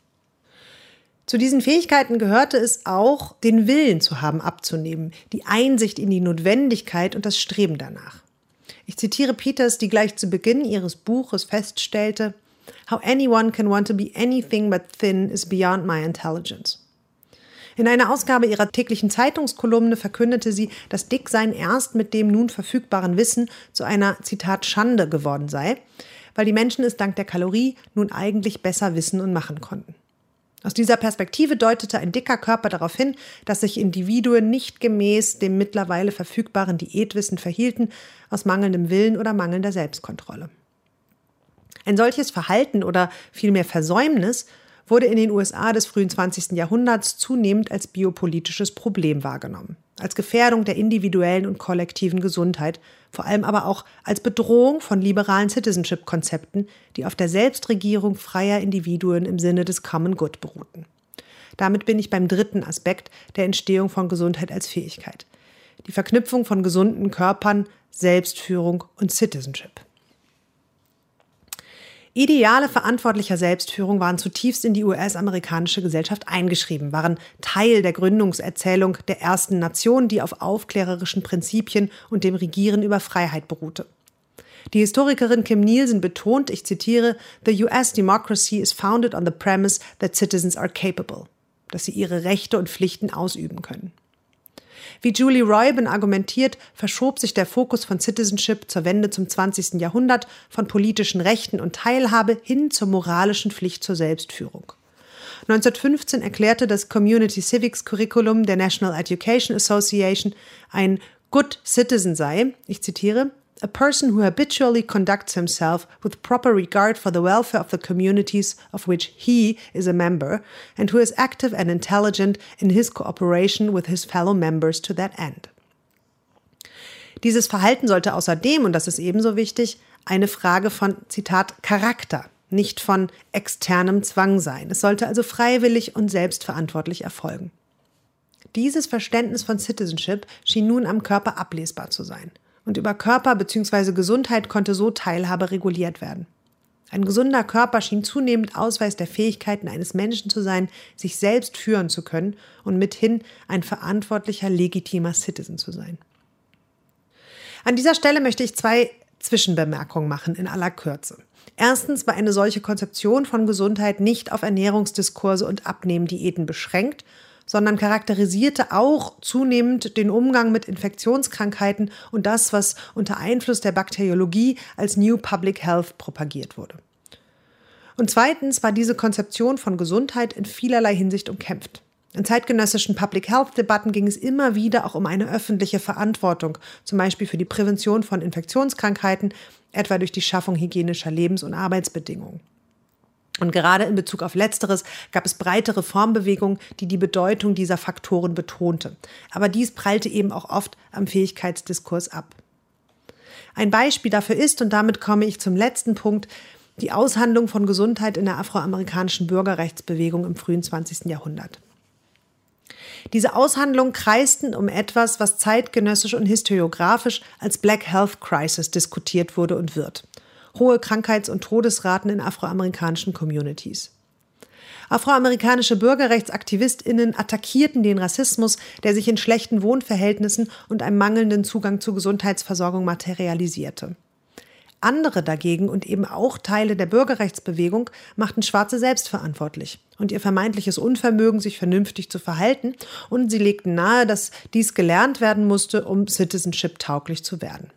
Zu diesen Fähigkeiten gehörte es auch, den Willen zu haben, abzunehmen, die Einsicht in die Notwendigkeit und das Streben danach. Ich zitiere Peters, die gleich zu Beginn ihres Buches feststellte: How anyone can want to be anything but thin is beyond my intelligence. In einer Ausgabe ihrer täglichen Zeitungskolumne verkündete sie, dass Dicksein erst mit dem nun verfügbaren Wissen zu einer, Zitat, Schande geworden sei, weil die Menschen es dank der Kalorie nun eigentlich besser wissen und machen konnten. Aus dieser Perspektive deutete ein dicker Körper darauf hin, dass sich Individuen nicht gemäß dem mittlerweile verfügbaren Diätwissen verhielten, aus mangelndem Willen oder mangelnder Selbstkontrolle. Ein solches Verhalten oder vielmehr Versäumnis wurde in den USA des frühen 20. Jahrhunderts zunehmend als biopolitisches Problem wahrgenommen, als Gefährdung der individuellen und kollektiven Gesundheit, vor allem aber auch als Bedrohung von liberalen Citizenship-Konzepten, die auf der Selbstregierung freier Individuen im Sinne des Common Good beruhten. Damit bin ich beim dritten Aspekt der Entstehung von Gesundheit als Fähigkeit: die Verknüpfung von gesunden Körpern, Selbstführung und Citizenship. Ideale verantwortlicher Selbstführung waren zutiefst in die US-amerikanische Gesellschaft eingeschrieben, waren Teil der Gründungserzählung der ersten Nation, die auf aufklärerischen Prinzipien und dem Regieren über Freiheit beruhte. Die Historikerin Kim Nielsen betont, ich zitiere, "The US democracy is founded on the premise that citizens are capable", dass sie ihre Rechte und Pflichten ausüben können. Wie Julie Reuben argumentiert, verschob sich der Fokus von Citizenship zur Wende zum 20. Jahrhundert von politischen Rechten und Teilhabe hin zur moralischen Pflicht zur Selbstführung. 1915 erklärte das Community Civics Curriculum der National Education Association, ein Good Citizen sei, ich zitiere, "a person who habitually conducts himself with proper regard for the welfare of the communities of which he is a member and who is active and intelligent in his cooperation with his fellow members to that end." Dieses Verhalten sollte außerdem, und das ist ebenso wichtig, eine Frage von, Zitat, Charakter, nicht von externem Zwang sein. Es sollte also freiwillig und selbstverantwortlich erfolgen. Dieses Verständnis von Citizenship schien nun am Körper ablesbar zu sein. Und über Körper bzw. Gesundheit konnte so Teilhabe reguliert werden. Ein gesunder Körper schien zunehmend Ausweis der Fähigkeiten eines Menschen zu sein, sich selbst führen zu können und mithin ein verantwortlicher, legitimer Citizen zu sein. An dieser Stelle möchte ich 2 Zwischenbemerkungen machen in aller Kürze. Erstens war eine solche Konzeption von Gesundheit nicht auf Ernährungsdiskurse und Abnehmdiäten beschränkt, sondern charakterisierte auch zunehmend den Umgang mit Infektionskrankheiten und das, was unter Einfluss der Bakteriologie als New Public Health propagiert wurde. Und zweitens war diese Konzeption von Gesundheit in vielerlei Hinsicht umkämpft. In zeitgenössischen Public Health-Debatten ging es immer wieder auch um eine öffentliche Verantwortung, zum Beispiel für die Prävention von Infektionskrankheiten, etwa durch die Schaffung hygienischer Lebens- und Arbeitsbedingungen. Und gerade in Bezug auf Letzteres gab es breite Reformbewegungen, die die Bedeutung dieser Faktoren betonte. Aber dies prallte eben auch oft am Fähigkeitsdiskurs ab. Ein Beispiel dafür ist, und damit komme ich zum letzten Punkt, die Aushandlung von Gesundheit in der afroamerikanischen Bürgerrechtsbewegung im frühen 20. Jahrhundert. Diese Aushandlungen kreisten um etwas, was zeitgenössisch und historiografisch als Black Health Crisis diskutiert wurde und wird. Hohe Krankheits- und Todesraten in afroamerikanischen Communities. Afroamerikanische BürgerrechtsaktivistInnen attackierten den Rassismus, der sich in schlechten Wohnverhältnissen und einem mangelnden Zugang zur Gesundheitsversorgung materialisierte. Andere dagegen und eben auch Teile der Bürgerrechtsbewegung machten Schwarze selbstverantwortlich und ihr vermeintliches Unvermögen, sich vernünftig zu verhalten, und sie legten nahe, dass dies gelernt werden musste, um Citizenship-tauglich zu werden.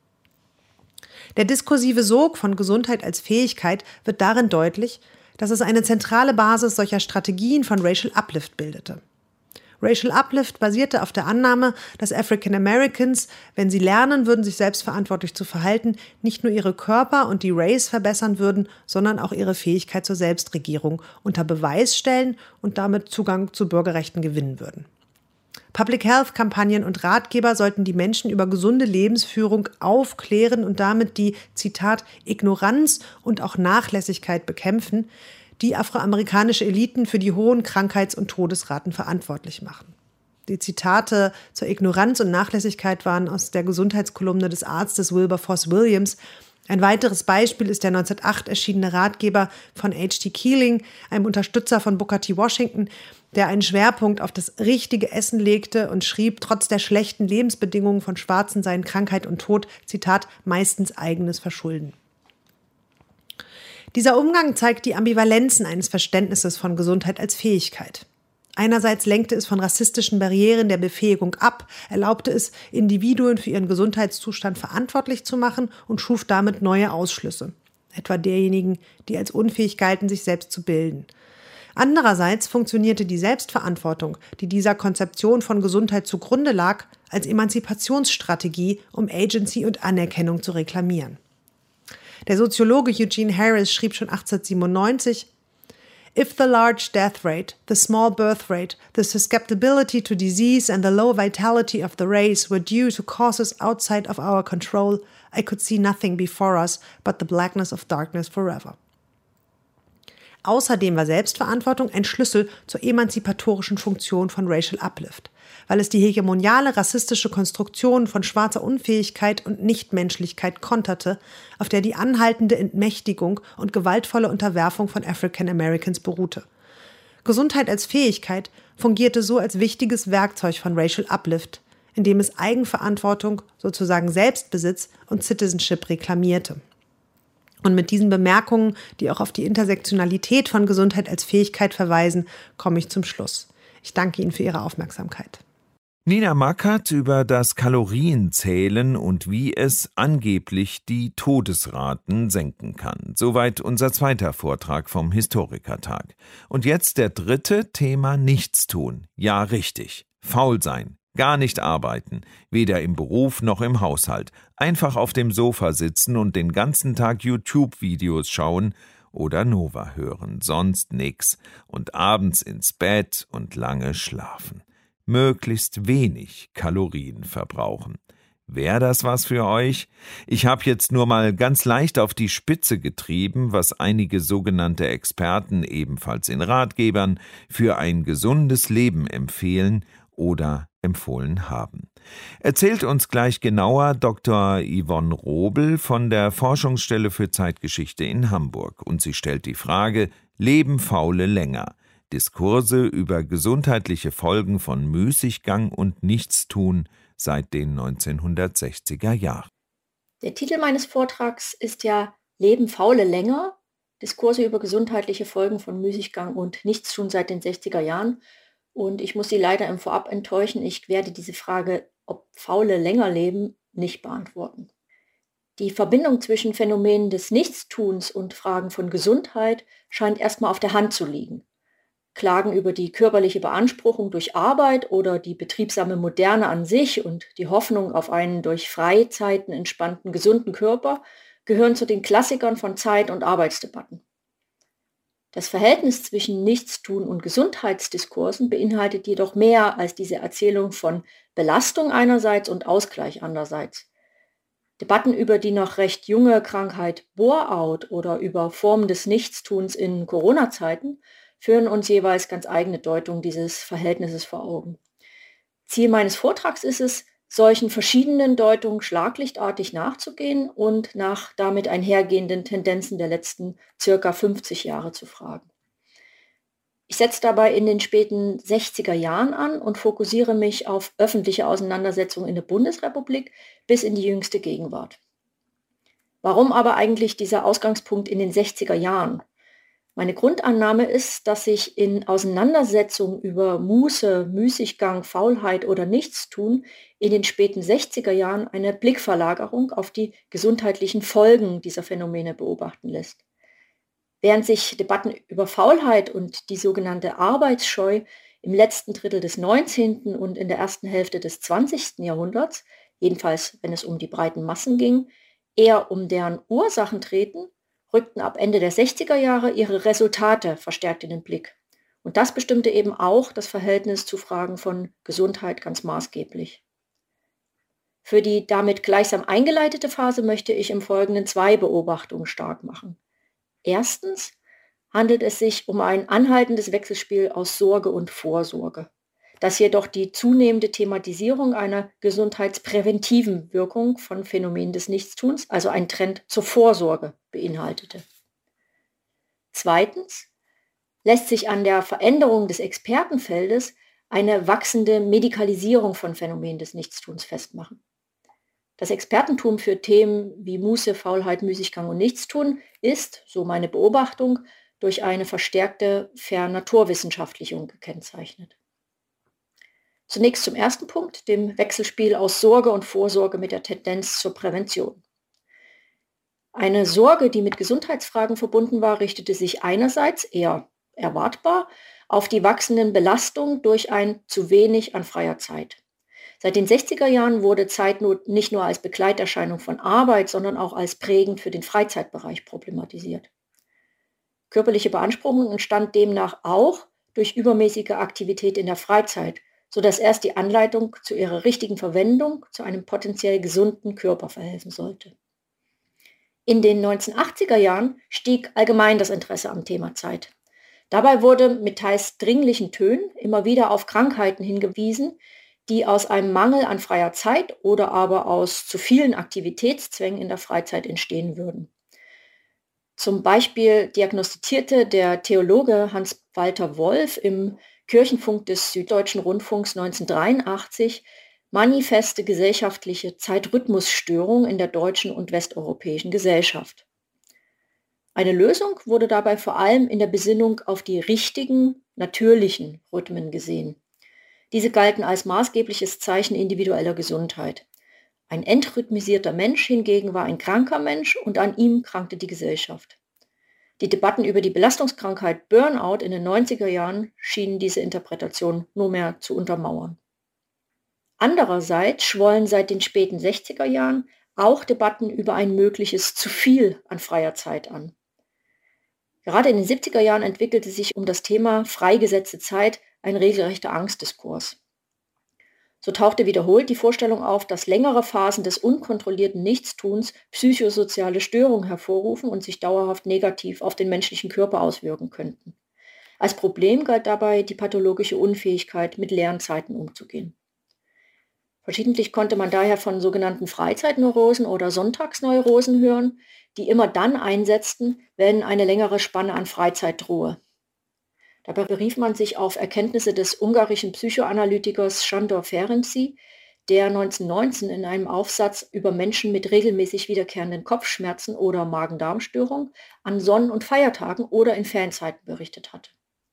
Der diskursive Sog von Gesundheit als Fähigkeit wird darin deutlich, dass es eine zentrale Basis solcher Strategien von Racial Uplift bildete. Racial Uplift basierte auf der Annahme, dass African Americans, wenn sie lernen würden, sich selbstverantwortlich zu verhalten, nicht nur ihre Körper und die Race verbessern würden, sondern auch ihre Fähigkeit zur Selbstregierung unter Beweis stellen und damit Zugang zu Bürgerrechten gewinnen würden. Public Health-Kampagnen und Ratgeber sollten die Menschen über gesunde Lebensführung aufklären und damit die, Zitat, Ignoranz und auch Nachlässigkeit bekämpfen, die afroamerikanische Eliten für die hohen Krankheits- und Todesraten verantwortlich machen. Die Zitate zur Ignoranz und Nachlässigkeit waren aus der Gesundheitskolumne des Arztes Wilberforce Williams. Ein weiteres Beispiel ist der 1908 erschienene Ratgeber von H.T. Keeling, einem Unterstützer von Booker T. Washington, der einen Schwerpunkt auf das richtige Essen legte und schrieb, trotz der schlechten Lebensbedingungen von Schwarzen seien Krankheit und Tod, Zitat, meistens eigenes Verschulden. Dieser Umgang zeigt die Ambivalenzen eines Verständnisses von Gesundheit als Fähigkeit. Einerseits lenkte es von rassistischen Barrieren der Befähigung ab, erlaubte es, Individuen für ihren Gesundheitszustand verantwortlich zu machen und schuf damit neue Ausschlüsse, etwa derjenigen, die als unfähig galten, sich selbst zu bilden. Andererseits funktionierte die Selbstverantwortung, die dieser Konzeption von Gesundheit zugrunde lag, als Emanzipationsstrategie, um Agency und Anerkennung zu reklamieren. Der Soziologe Eugene Harris schrieb schon 1897, "If the large death rate, the small birth rate, the susceptibility to disease and the low vitality of the race were due to causes outside of our control, I could see nothing before us but the blackness of darkness forever." Außerdem war Selbstverantwortung ein Schlüssel zur emanzipatorischen Funktion von Racial Uplift, weil es die hegemoniale rassistische Konstruktion von schwarzer Unfähigkeit und Nichtmenschlichkeit konterte, auf der die anhaltende Entmächtigung und gewaltvolle Unterwerfung von African Americans beruhte. Gesundheit als Fähigkeit fungierte so als wichtiges Werkzeug von Racial Uplift, indem es Eigenverantwortung, sozusagen Selbstbesitz und Citizenship reklamierte. Und mit diesen Bemerkungen, die auch auf die Intersektionalität von Gesundheit als Fähigkeit verweisen, komme ich zum Schluss. Ich danke Ihnen für Ihre Aufmerksamkeit. Nina Mackert über das Kalorienzählen und wie es angeblich die Todesraten senken kann. Soweit unser zweiter Vortrag vom Historikertag. Und jetzt der dritte, Thema Nichtstun. Ja, richtig. Faul sein. Gar nicht arbeiten, weder im Beruf noch im Haushalt. Einfach auf dem Sofa sitzen und den ganzen Tag YouTube-Videos schauen oder Nova hören, sonst nix. Und abends ins Bett und lange schlafen. Möglichst wenig Kalorien verbrauchen. Wäre das was für euch? Ich habe jetzt nur mal ganz leicht auf die Spitze getrieben, was einige sogenannte Experten ebenfalls in Ratgebern für ein gesundes Leben empfehlen oder empfohlen haben. Erzählt uns gleich genauer Dr. Yvonne Robel von der Forschungsstelle für Zeitgeschichte in Hamburg. Und sie stellt die Frage: Leben Faule länger? Diskurse über gesundheitliche Folgen von Müßiggang und Nichtstun seit den 1960er Jahren. Der Titel meines Vortrags ist ja Leben Faule länger? Diskurse über gesundheitliche Folgen von Müßiggang und Nichtstun seit den 60er Jahren. Und ich muss Sie leider im Vorab enttäuschen, ich werde diese Frage, ob Faule länger leben, nicht beantworten. Die Verbindung zwischen Phänomenen des Nichtstuns und Fragen von Gesundheit scheint erstmal auf der Hand zu liegen. Klagen über die körperliche Beanspruchung durch Arbeit oder die betriebsame Moderne an sich und die Hoffnung auf einen durch Freizeiten entspannten, gesunden Körper gehören zu den Klassikern von Zeit- und Arbeitsdebatten. Das Verhältnis zwischen Nichtstun und Gesundheitsdiskursen beinhaltet jedoch mehr als diese Erzählung von Belastung einerseits und Ausgleich andererseits. Debatten über die noch recht junge Krankheit Bore-out oder über Formen des Nichtstuns in Corona-Zeiten führen uns jeweils ganz eigene Deutung dieses Verhältnisses vor Augen. Ziel meines Vortrags ist es, solchen verschiedenen Deutungen schlaglichtartig nachzugehen und nach damit einhergehenden Tendenzen der letzten circa 50 Jahre zu fragen. Ich setze dabei in den späten 60er Jahren an und fokussiere mich auf öffentliche Auseinandersetzungen in der Bundesrepublik bis in die jüngste Gegenwart. Warum aber eigentlich dieser Ausgangspunkt in den 60er Jahren? Meine Grundannahme ist, dass sich in Auseinandersetzungen über Muße, Müßiggang, Faulheit oder Nichtstun in den späten 60er Jahren eine Blickverlagerung auf die gesundheitlichen Folgen dieser Phänomene beobachten lässt. Während sich Debatten über Faulheit und die sogenannte Arbeitsscheu im letzten Drittel des 19. und in der ersten Hälfte des 20. Jahrhunderts, jedenfalls wenn es um die breiten Massen ging, eher um deren Ursachen treten, rückten ab Ende der 60er Jahre ihre Resultate verstärkt in den Blick. Und das bestimmte eben auch das Verhältnis zu Fragen von Gesundheit ganz maßgeblich. Für die damit gleichsam eingeleitete Phase möchte ich im Folgenden 2 Beobachtungen stark machen. Erstens handelt es sich um ein anhaltendes Wechselspiel aus Sorge und Vorsorge, das jedoch die zunehmende Thematisierung einer gesundheitspräventiven Wirkung von Phänomenen des Nichtstuns, also ein Trend zur Vorsorge, beinhaltete. Zweitens lässt sich an der Veränderung des Expertenfeldes eine wachsende Medikalisierung von Phänomenen des Nichtstuns festmachen. Das Expertentum für Themen wie Muße, Faulheit, Müßiggang und Nichtstun ist, so meine Beobachtung, durch eine verstärkte Vernaturwissenschaftlichung gekennzeichnet. Zunächst zum ersten Punkt, dem Wechselspiel aus Sorge und Vorsorge mit der Tendenz zur Prävention. Eine Sorge, die mit Gesundheitsfragen verbunden war, richtete sich einerseits eher erwartbar auf die wachsenden Belastungen durch ein zu wenig an freier Zeit. Seit den 60er Jahren wurde Zeitnot nicht nur als Begleiterscheinung von Arbeit, sondern auch als prägend für den Freizeitbereich problematisiert. Körperliche Beanspruchung entstand demnach auch durch übermäßige Aktivität in der Freizeit, sodass erst die Anleitung zu ihrer richtigen Verwendung zu einem potenziell gesunden Körper verhelfen sollte. In den 1980er Jahren stieg allgemein das Interesse am Thema Zeit. Dabei wurde mit teils dringlichen Tönen immer wieder auf Krankheiten hingewiesen, die aus einem Mangel an freier Zeit oder aber aus zu vielen Aktivitätszwängen in der Freizeit entstehen würden. Zum Beispiel diagnostizierte der Theologe Hans-Walter Wolf im Kirchenfunk des Süddeutschen Rundfunks 1983 manifeste gesellschaftliche Zeitrhythmusstörung in der deutschen und westeuropäischen Gesellschaft. Eine Lösung wurde dabei vor allem in der Besinnung auf die richtigen, natürlichen Rhythmen gesehen. Diese galten als maßgebliches Zeichen individueller Gesundheit. Ein entrhythmisierter Mensch hingegen war ein kranker Mensch und an ihm krankte die Gesellschaft. Die Debatten über die Belastungskrankheit Burnout in den 90er Jahren schienen diese Interpretation nur mehr zu untermauern. Andererseits schwollen seit den späten 60er Jahren auch Debatten über ein mögliches zu viel an freier Zeit an. Gerade in den 70er Jahren entwickelte sich um das Thema freigesetzte Zeit ein regelrechter Angstdiskurs. So tauchte wiederholt die Vorstellung auf, dass längere Phasen des unkontrollierten Nichtstuns psychosoziale Störungen hervorrufen und sich dauerhaft negativ auf den menschlichen Körper auswirken könnten. Als Problem galt dabei die pathologische Unfähigkeit, mit leeren Zeiten umzugehen. Verschiedentlich konnte man daher von sogenannten Freizeitneurosen oder Sonntagsneurosen hören, die immer dann einsetzten, wenn eine längere Spanne an Freizeit drohe. Dabei berief man sich auf Erkenntnisse des ungarischen Psychoanalytikers Sándor Ferenczi, der 1919 in einem Aufsatz über Menschen mit regelmäßig wiederkehrenden Kopfschmerzen oder Magen-Darm-Störung an Sonn- und Feiertagen oder in Ferienzeiten berichtet hatte.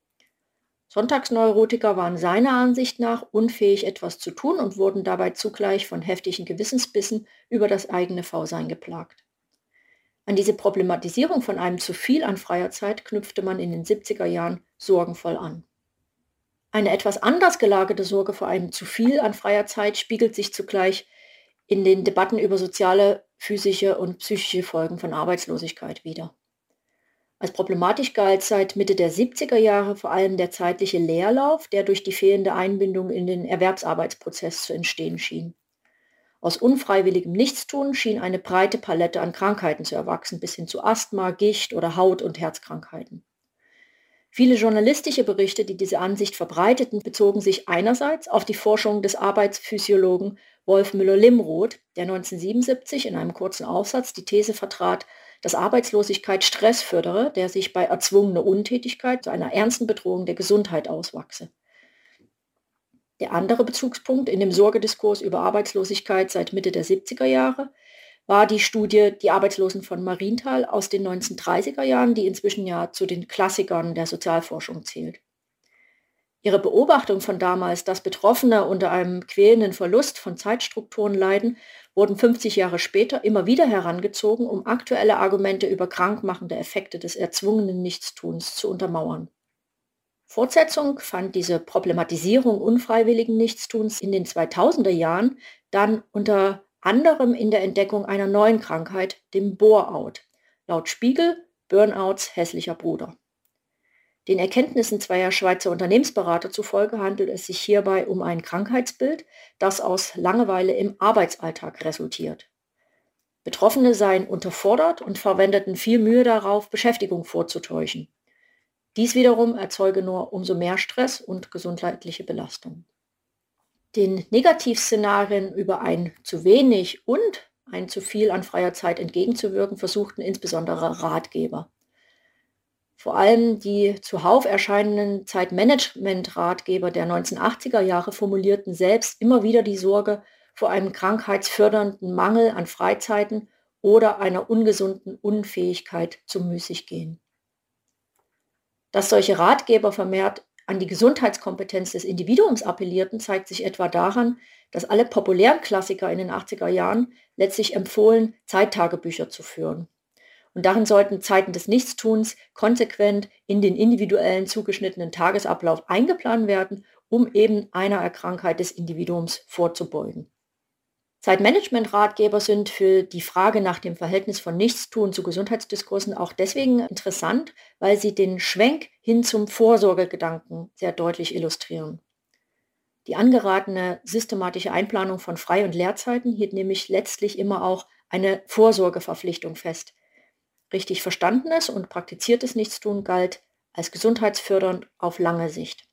Sonntagsneurotiker waren seiner Ansicht nach unfähig, etwas zu tun und wurden dabei zugleich von heftigen Gewissensbissen über das eigene Faulsein geplagt. An diese Problematisierung von einem zu viel an freier Zeit knüpfte man in den 70er Jahren sorgenvoll an. Eine etwas anders gelagerte Sorge vor einem zu viel an freier Zeit spiegelt sich zugleich in den Debatten über soziale, physische und psychische Folgen von Arbeitslosigkeit wider. Als problematisch galt seit Mitte der 70er Jahre vor allem der zeitliche Leerlauf, der durch die fehlende Einbindung in den Erwerbsarbeitsprozess zu entstehen schien. Aus unfreiwilligem Nichtstun schien eine breite Palette an Krankheiten zu erwachsen, bis hin zu Asthma, Gicht oder Haut- und Herzkrankheiten. Viele journalistische Berichte, die diese Ansicht verbreiteten, bezogen sich einerseits auf die Forschung des Arbeitsphysiologen Wolf Müller-Limroth, der 1977 in einem kurzen Aufsatz die These vertrat, dass Arbeitslosigkeit Stress fördere, der sich bei erzwungener Untätigkeit zu einer ernsten Bedrohung der Gesundheit auswachse. Der andere Bezugspunkt in dem Sorgediskurs über Arbeitslosigkeit seit Mitte der 70er Jahre war die Studie Die Arbeitslosen von Marienthal aus den 1930er Jahren, die inzwischen ja zu den Klassikern der Sozialforschung zählt. Ihre Beobachtung von damals, dass Betroffene unter einem quälenden Verlust von Zeitstrukturen leiden, wurden 50 Jahre später immer wieder herangezogen, um aktuelle Argumente über krankmachende Effekte des erzwungenen Nichtstuns zu untermauern. Fortsetzung fand diese Problematisierung unfreiwilligen Nichtstuns in den 2000er Jahren dann unter anderem in der Entdeckung einer neuen Krankheit, dem Bore-out. Laut Spiegel Burnouts hässlicher Bruder. Den Erkenntnissen zweier Schweizer Unternehmensberater zufolge handelt es sich hierbei um ein Krankheitsbild, das aus Langeweile im Arbeitsalltag resultiert. Betroffene seien unterfordert und verwendeten viel Mühe darauf, Beschäftigung vorzutäuschen. Dies wiederum erzeuge nur umso mehr Stress und gesundheitliche Belastung. Den Negativszenarien über ein zu wenig und ein zu viel an freier Zeit entgegenzuwirken, versuchten insbesondere Ratgeber. Vor allem die zuhauf erscheinenden Zeitmanagement-Ratgeber der 1980er Jahre formulierten selbst immer wieder die Sorge vor einem krankheitsfördernden Mangel an Freizeiten oder einer ungesunden Unfähigkeit zum Müßiggehen. Dass solche Ratgeber vermehrt an die Gesundheitskompetenz des Individuums appellierten, zeigt sich etwa daran, dass alle populären Klassiker in den 80er Jahren letztlich empfohlen, Zeittagebücher zu führen. Und darin sollten Zeiten des Nichtstuns konsequent in den individuellen zugeschnittenen Tagesablauf eingeplant werden, um eben einer Krankheit des Individuums vorzubeugen. Zeitmanagement-Ratgeber sind für die Frage nach dem Verhältnis von Nichtstun zu Gesundheitsdiskursen auch deswegen interessant, weil sie den Schwenk hin zum Vorsorgegedanken sehr deutlich illustrieren. Die angeratene systematische Einplanung von Frei- und Leerzeiten hielt nämlich letztlich immer auch eine Vorsorgeverpflichtung fest. Richtig verstandenes und praktiziertes Nichtstun galt als gesundheitsfördernd auf lange Sicht.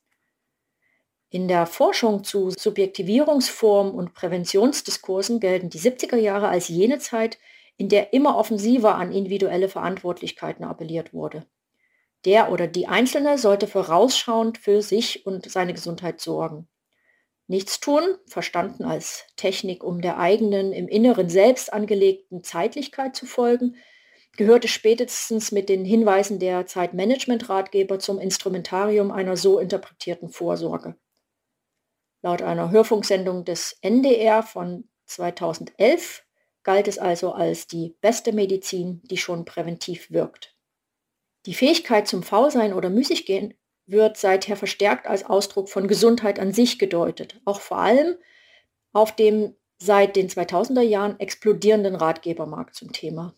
In der Forschung zu Subjektivierungsformen und Präventionsdiskursen gelten die 70er Jahre als jene Zeit, in der immer offensiver an individuelle Verantwortlichkeiten appelliert wurde. Der oder die Einzelne sollte vorausschauend für sich und seine Gesundheit sorgen. Nichtstun, verstanden als Technik, um der eigenen im Inneren selbst angelegten Zeitlichkeit zu folgen, gehörte spätestens mit den Hinweisen der Zeitmanagement-Ratgeber zum Instrumentarium einer so interpretierten Vorsorge. Laut einer Hörfunksendung des NDR von 2011 galt es also als die beste Medizin, die schon präventiv wirkt. Die Fähigkeit zum Faulsein oder Müßiggehen wird seither verstärkt als Ausdruck von Gesundheit an sich gedeutet, auch vor allem auf dem seit den 2000er Jahren explodierenden Ratgebermarkt zum Thema.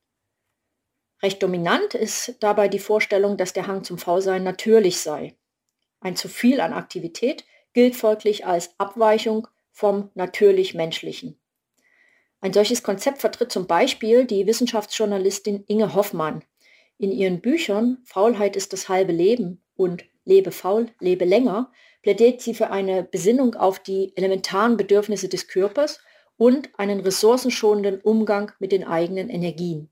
Recht dominant ist dabei die Vorstellung, dass der Hang zum Faulsein natürlich sei. Ein zu viel an Aktivität gilt folglich als Abweichung vom natürlich-menschlichen. Ein solches Konzept vertritt zum Beispiel die Wissenschaftsjournalistin Inge Hoffmann. In ihren Büchern Faulheit ist das halbe Leben und Lebe faul, lebe länger plädiert sie für eine Besinnung auf die elementaren Bedürfnisse des Körpers und einen ressourcenschonenden Umgang mit den eigenen Energien.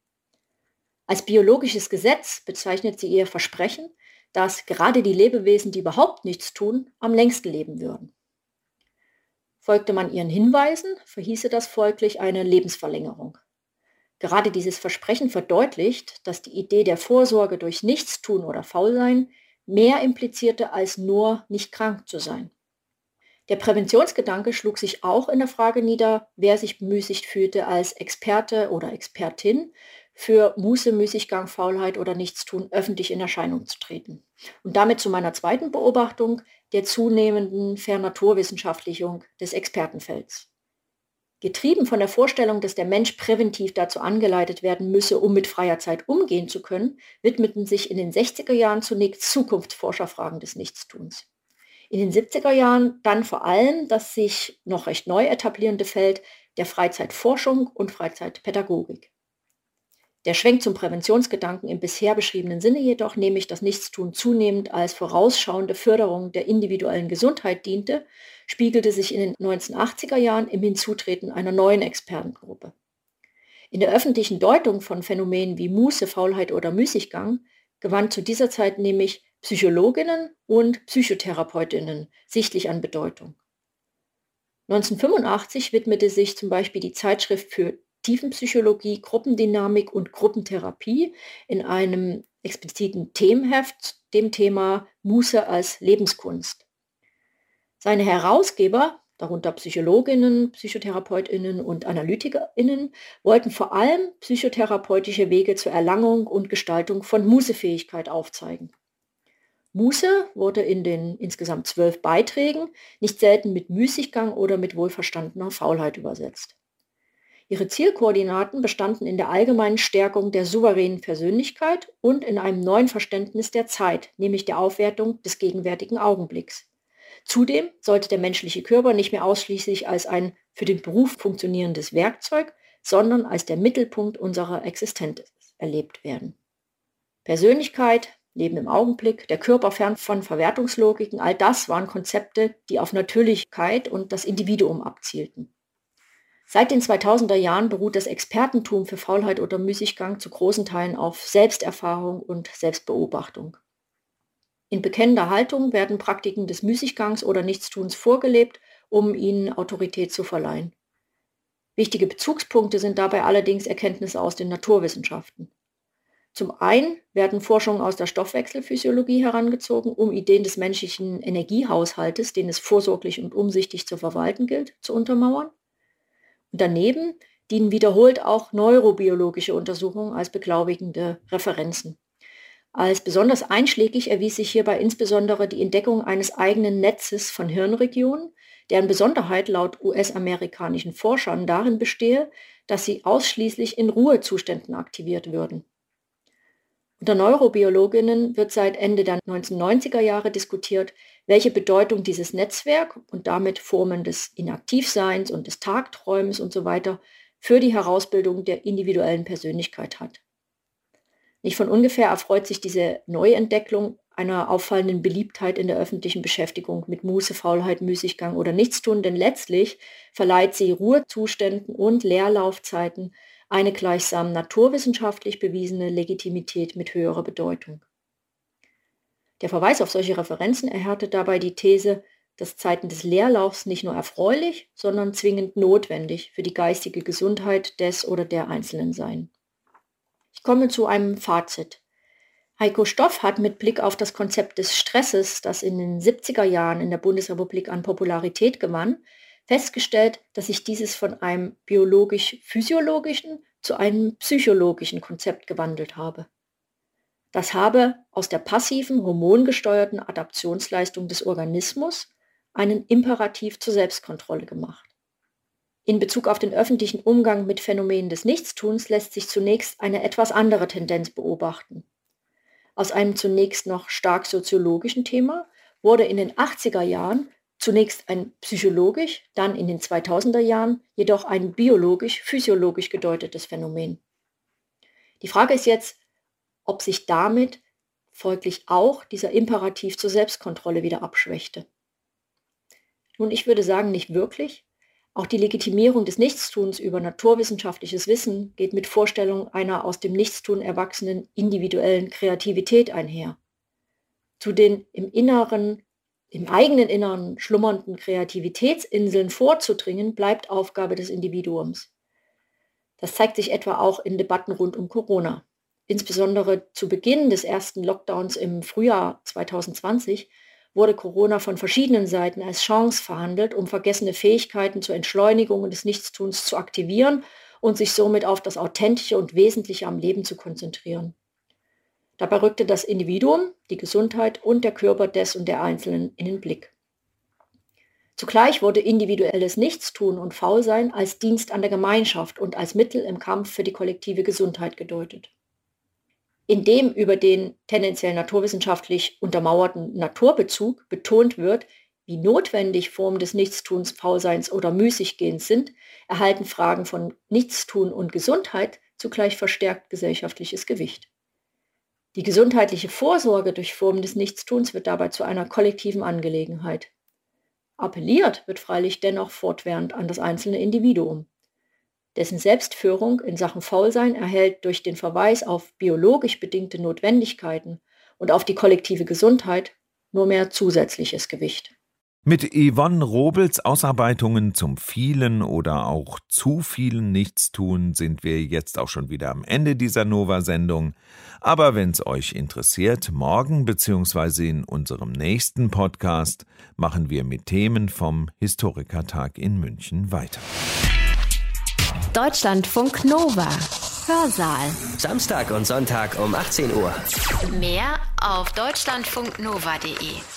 Als biologisches Gesetz bezeichnet sie ihr Versprechen, dass gerade die Lebewesen, die überhaupt nichts tun, am längsten leben würden. Folgte man ihren Hinweisen, verhieße das folglich eine Lebensverlängerung. Gerade dieses Versprechen verdeutlicht, dass die Idee der Vorsorge durch Nichtstun oder Faulsein mehr implizierte, als nur nicht krank zu sein. Der Präventionsgedanke schlug sich auch in der Frage nieder, wer sich bemüßigt fühlte, als Experte oder Expertin für Muße, Müßiggang, Faulheit oder Nichtstun öffentlich in Erscheinung zu treten. Und damit zu meiner zweiten Beobachtung, der zunehmenden Vernaturwissenschaftlichung des Expertenfelds. Getrieben von der Vorstellung, dass der Mensch präventiv dazu angeleitet werden müsse, um mit freier Zeit umgehen zu können, widmeten sich in den 60er Jahren zunächst Zukunftsforscherfragen des Nichtstuns. In den 70er Jahren dann vor allem das sich noch recht neu etablierende Feld der Freizeitforschung und Freizeitpädagogik. Der Schwenk zum Präventionsgedanken im bisher beschriebenen Sinne jedoch, nämlich das Nichtstun zunehmend als vorausschauende Förderung der individuellen Gesundheit diente, spiegelte sich in den 1980er Jahren im Hinzutreten einer neuen Expertengruppe. In der öffentlichen Deutung von Phänomenen wie Muße, Faulheit oder Müßiggang gewann zu dieser Zeit nämlich Psychologinnen und Psychotherapeutinnen sichtlich an Bedeutung. 1985 widmete sich zum Beispiel die Zeitschrift für Tiefenpsychologie, Gruppendynamik und Gruppentherapie in einem expliziten Themenheft dem Thema Muße als Lebenskunst. Seine Herausgeber, darunter Psychologinnen, Psychotherapeutinnen und AnalytikerInnen, wollten vor allem psychotherapeutische Wege zur Erlangung und Gestaltung von Mußefähigkeit aufzeigen. Muße wurde in den insgesamt 12 Beiträgen nicht selten mit Müßiggang oder mit wohlverstandener Faulheit übersetzt. Ihre Zielkoordinaten bestanden in der allgemeinen Stärkung der souveränen Persönlichkeit und in einem neuen Verständnis der Zeit, nämlich der Aufwertung des gegenwärtigen Augenblicks. Zudem sollte der menschliche Körper nicht mehr ausschließlich als ein für den Beruf funktionierendes Werkzeug, sondern als der Mittelpunkt unserer Existenz erlebt werden. Persönlichkeit, Leben im Augenblick, der Körper fern von Verwertungslogiken, all das waren Konzepte, die auf Natürlichkeit und das Individuum abzielten. Seit den 2000er Jahren beruht das Expertentum für Faulheit oder Müßiggang zu großen Teilen auf Selbsterfahrung und Selbstbeobachtung. In bekennender Haltung werden Praktiken des Müßiggangs oder Nichtstuns vorgelebt, um ihnen Autorität zu verleihen. Wichtige Bezugspunkte sind dabei allerdings Erkenntnisse aus den Naturwissenschaften. Zum einen werden Forschungen aus der Stoffwechselphysiologie herangezogen, um Ideen des menschlichen Energiehaushaltes, den es vorsorglich und umsichtig zu verwalten gilt, zu untermauern. Und daneben dienen wiederholt auch neurobiologische Untersuchungen als beglaubigende Referenzen. Als besonders einschlägig erwies sich hierbei insbesondere die Entdeckung eines eigenen Netzes von Hirnregionen, deren Besonderheit laut US-amerikanischen Forschern darin bestehe, dass sie ausschließlich in Ruhezuständen aktiviert würden. Unter Neurobiologinnen wird seit Ende der 1990er Jahre diskutiert, welche Bedeutung dieses Netzwerk und damit Formen des Inaktivseins und des Tagträumens usw. für die Herausbildung der individuellen Persönlichkeit hat. Nicht von ungefähr erfreut sich diese Neuentdeckung einer auffallenden Beliebtheit in der öffentlichen Beschäftigung mit Muße, Faulheit, Müßiggang oder Nichtstun, denn letztlich verleiht sie Ruhezuständen und Leerlaufzeiten eine gleichsam naturwissenschaftlich bewiesene Legitimität mit höherer Bedeutung. Der Verweis auf solche Referenzen erhärtet dabei die These, dass Zeiten des Leerlaufs nicht nur erfreulich, sondern zwingend notwendig für die geistige Gesundheit des oder der Einzelnen seien. Ich komme zu einem Fazit. Heiko Stoff hat mit Blick auf das Konzept des Stresses, das in den 70er Jahren in der Bundesrepublik an Popularität gewann, festgestellt, dass sich dieses von einem biologisch-physiologischen zu einem psychologischen Konzept gewandelt habe. Das habe aus der passiven, hormongesteuerten Adaptionsleistung des Organismus einen Imperativ zur Selbstkontrolle gemacht. In Bezug auf den öffentlichen Umgang mit Phänomenen des Nichtstuns lässt sich zunächst eine etwas andere Tendenz beobachten. Aus einem zunächst noch stark soziologischen Thema wurde in den 80er Jahren zunächst ein psychologisch, dann in den 2000er Jahren jedoch ein biologisch-physiologisch gedeutetes Phänomen. Die Frage ist jetzt, ob sich damit folglich auch dieser Imperativ zur Selbstkontrolle wieder abschwächte. Nun, ich würde sagen, nicht wirklich. Auch die Legitimierung des Nichtstuns über naturwissenschaftliches Wissen geht mit Vorstellung einer aus dem Nichtstun erwachsenen individuellen Kreativität einher. Zu den im eigenen Inneren schlummernden Kreativitätsinseln vorzudringen, bleibt Aufgabe des Individuums. Das zeigt sich etwa auch in Debatten rund um Corona. Insbesondere zu Beginn des ersten Lockdowns im Frühjahr 2020 wurde Corona von verschiedenen Seiten als Chance verhandelt, um vergessene Fähigkeiten zur Entschleunigung des Nichtstuns zu aktivieren und sich somit auf das Authentische und Wesentliche am Leben zu konzentrieren. Dabei rückte das Individuum, die Gesundheit und der Körper des und der Einzelnen in den Blick. Zugleich wurde individuelles Nichtstun und Faulsein als Dienst an der Gemeinschaft und als Mittel im Kampf für die kollektive Gesundheit gedeutet. Indem über den tendenziell naturwissenschaftlich untermauerten Naturbezug betont wird, wie notwendig Formen des Nichtstuns, Faulseins oder Müßiggehens sind, erhalten Fragen von Nichtstun und Gesundheit zugleich verstärkt gesellschaftliches Gewicht. Die gesundheitliche Vorsorge durch Formen des Nichtstuns wird dabei zu einer kollektiven Angelegenheit. Appelliert wird freilich dennoch fortwährend an das einzelne Individuum. Dessen Selbstführung in Sachen Faulsein erhält durch den Verweis auf biologisch bedingte Notwendigkeiten und auf die kollektive Gesundheit nur mehr zusätzliches Gewicht. Mit Yvonne Robels Ausarbeitungen zum vielen oder auch zu vielen Nichtstun sind wir jetzt auch schon wieder am Ende dieser Nova-Sendung. Aber wenn es euch interessiert, morgen bzw. in unserem nächsten Podcast machen wir mit Themen vom Historikertag in München weiter. Deutschlandfunk Nova. Hörsaal. Samstag und Sonntag um 18 Uhr. Mehr auf deutschlandfunknova.de.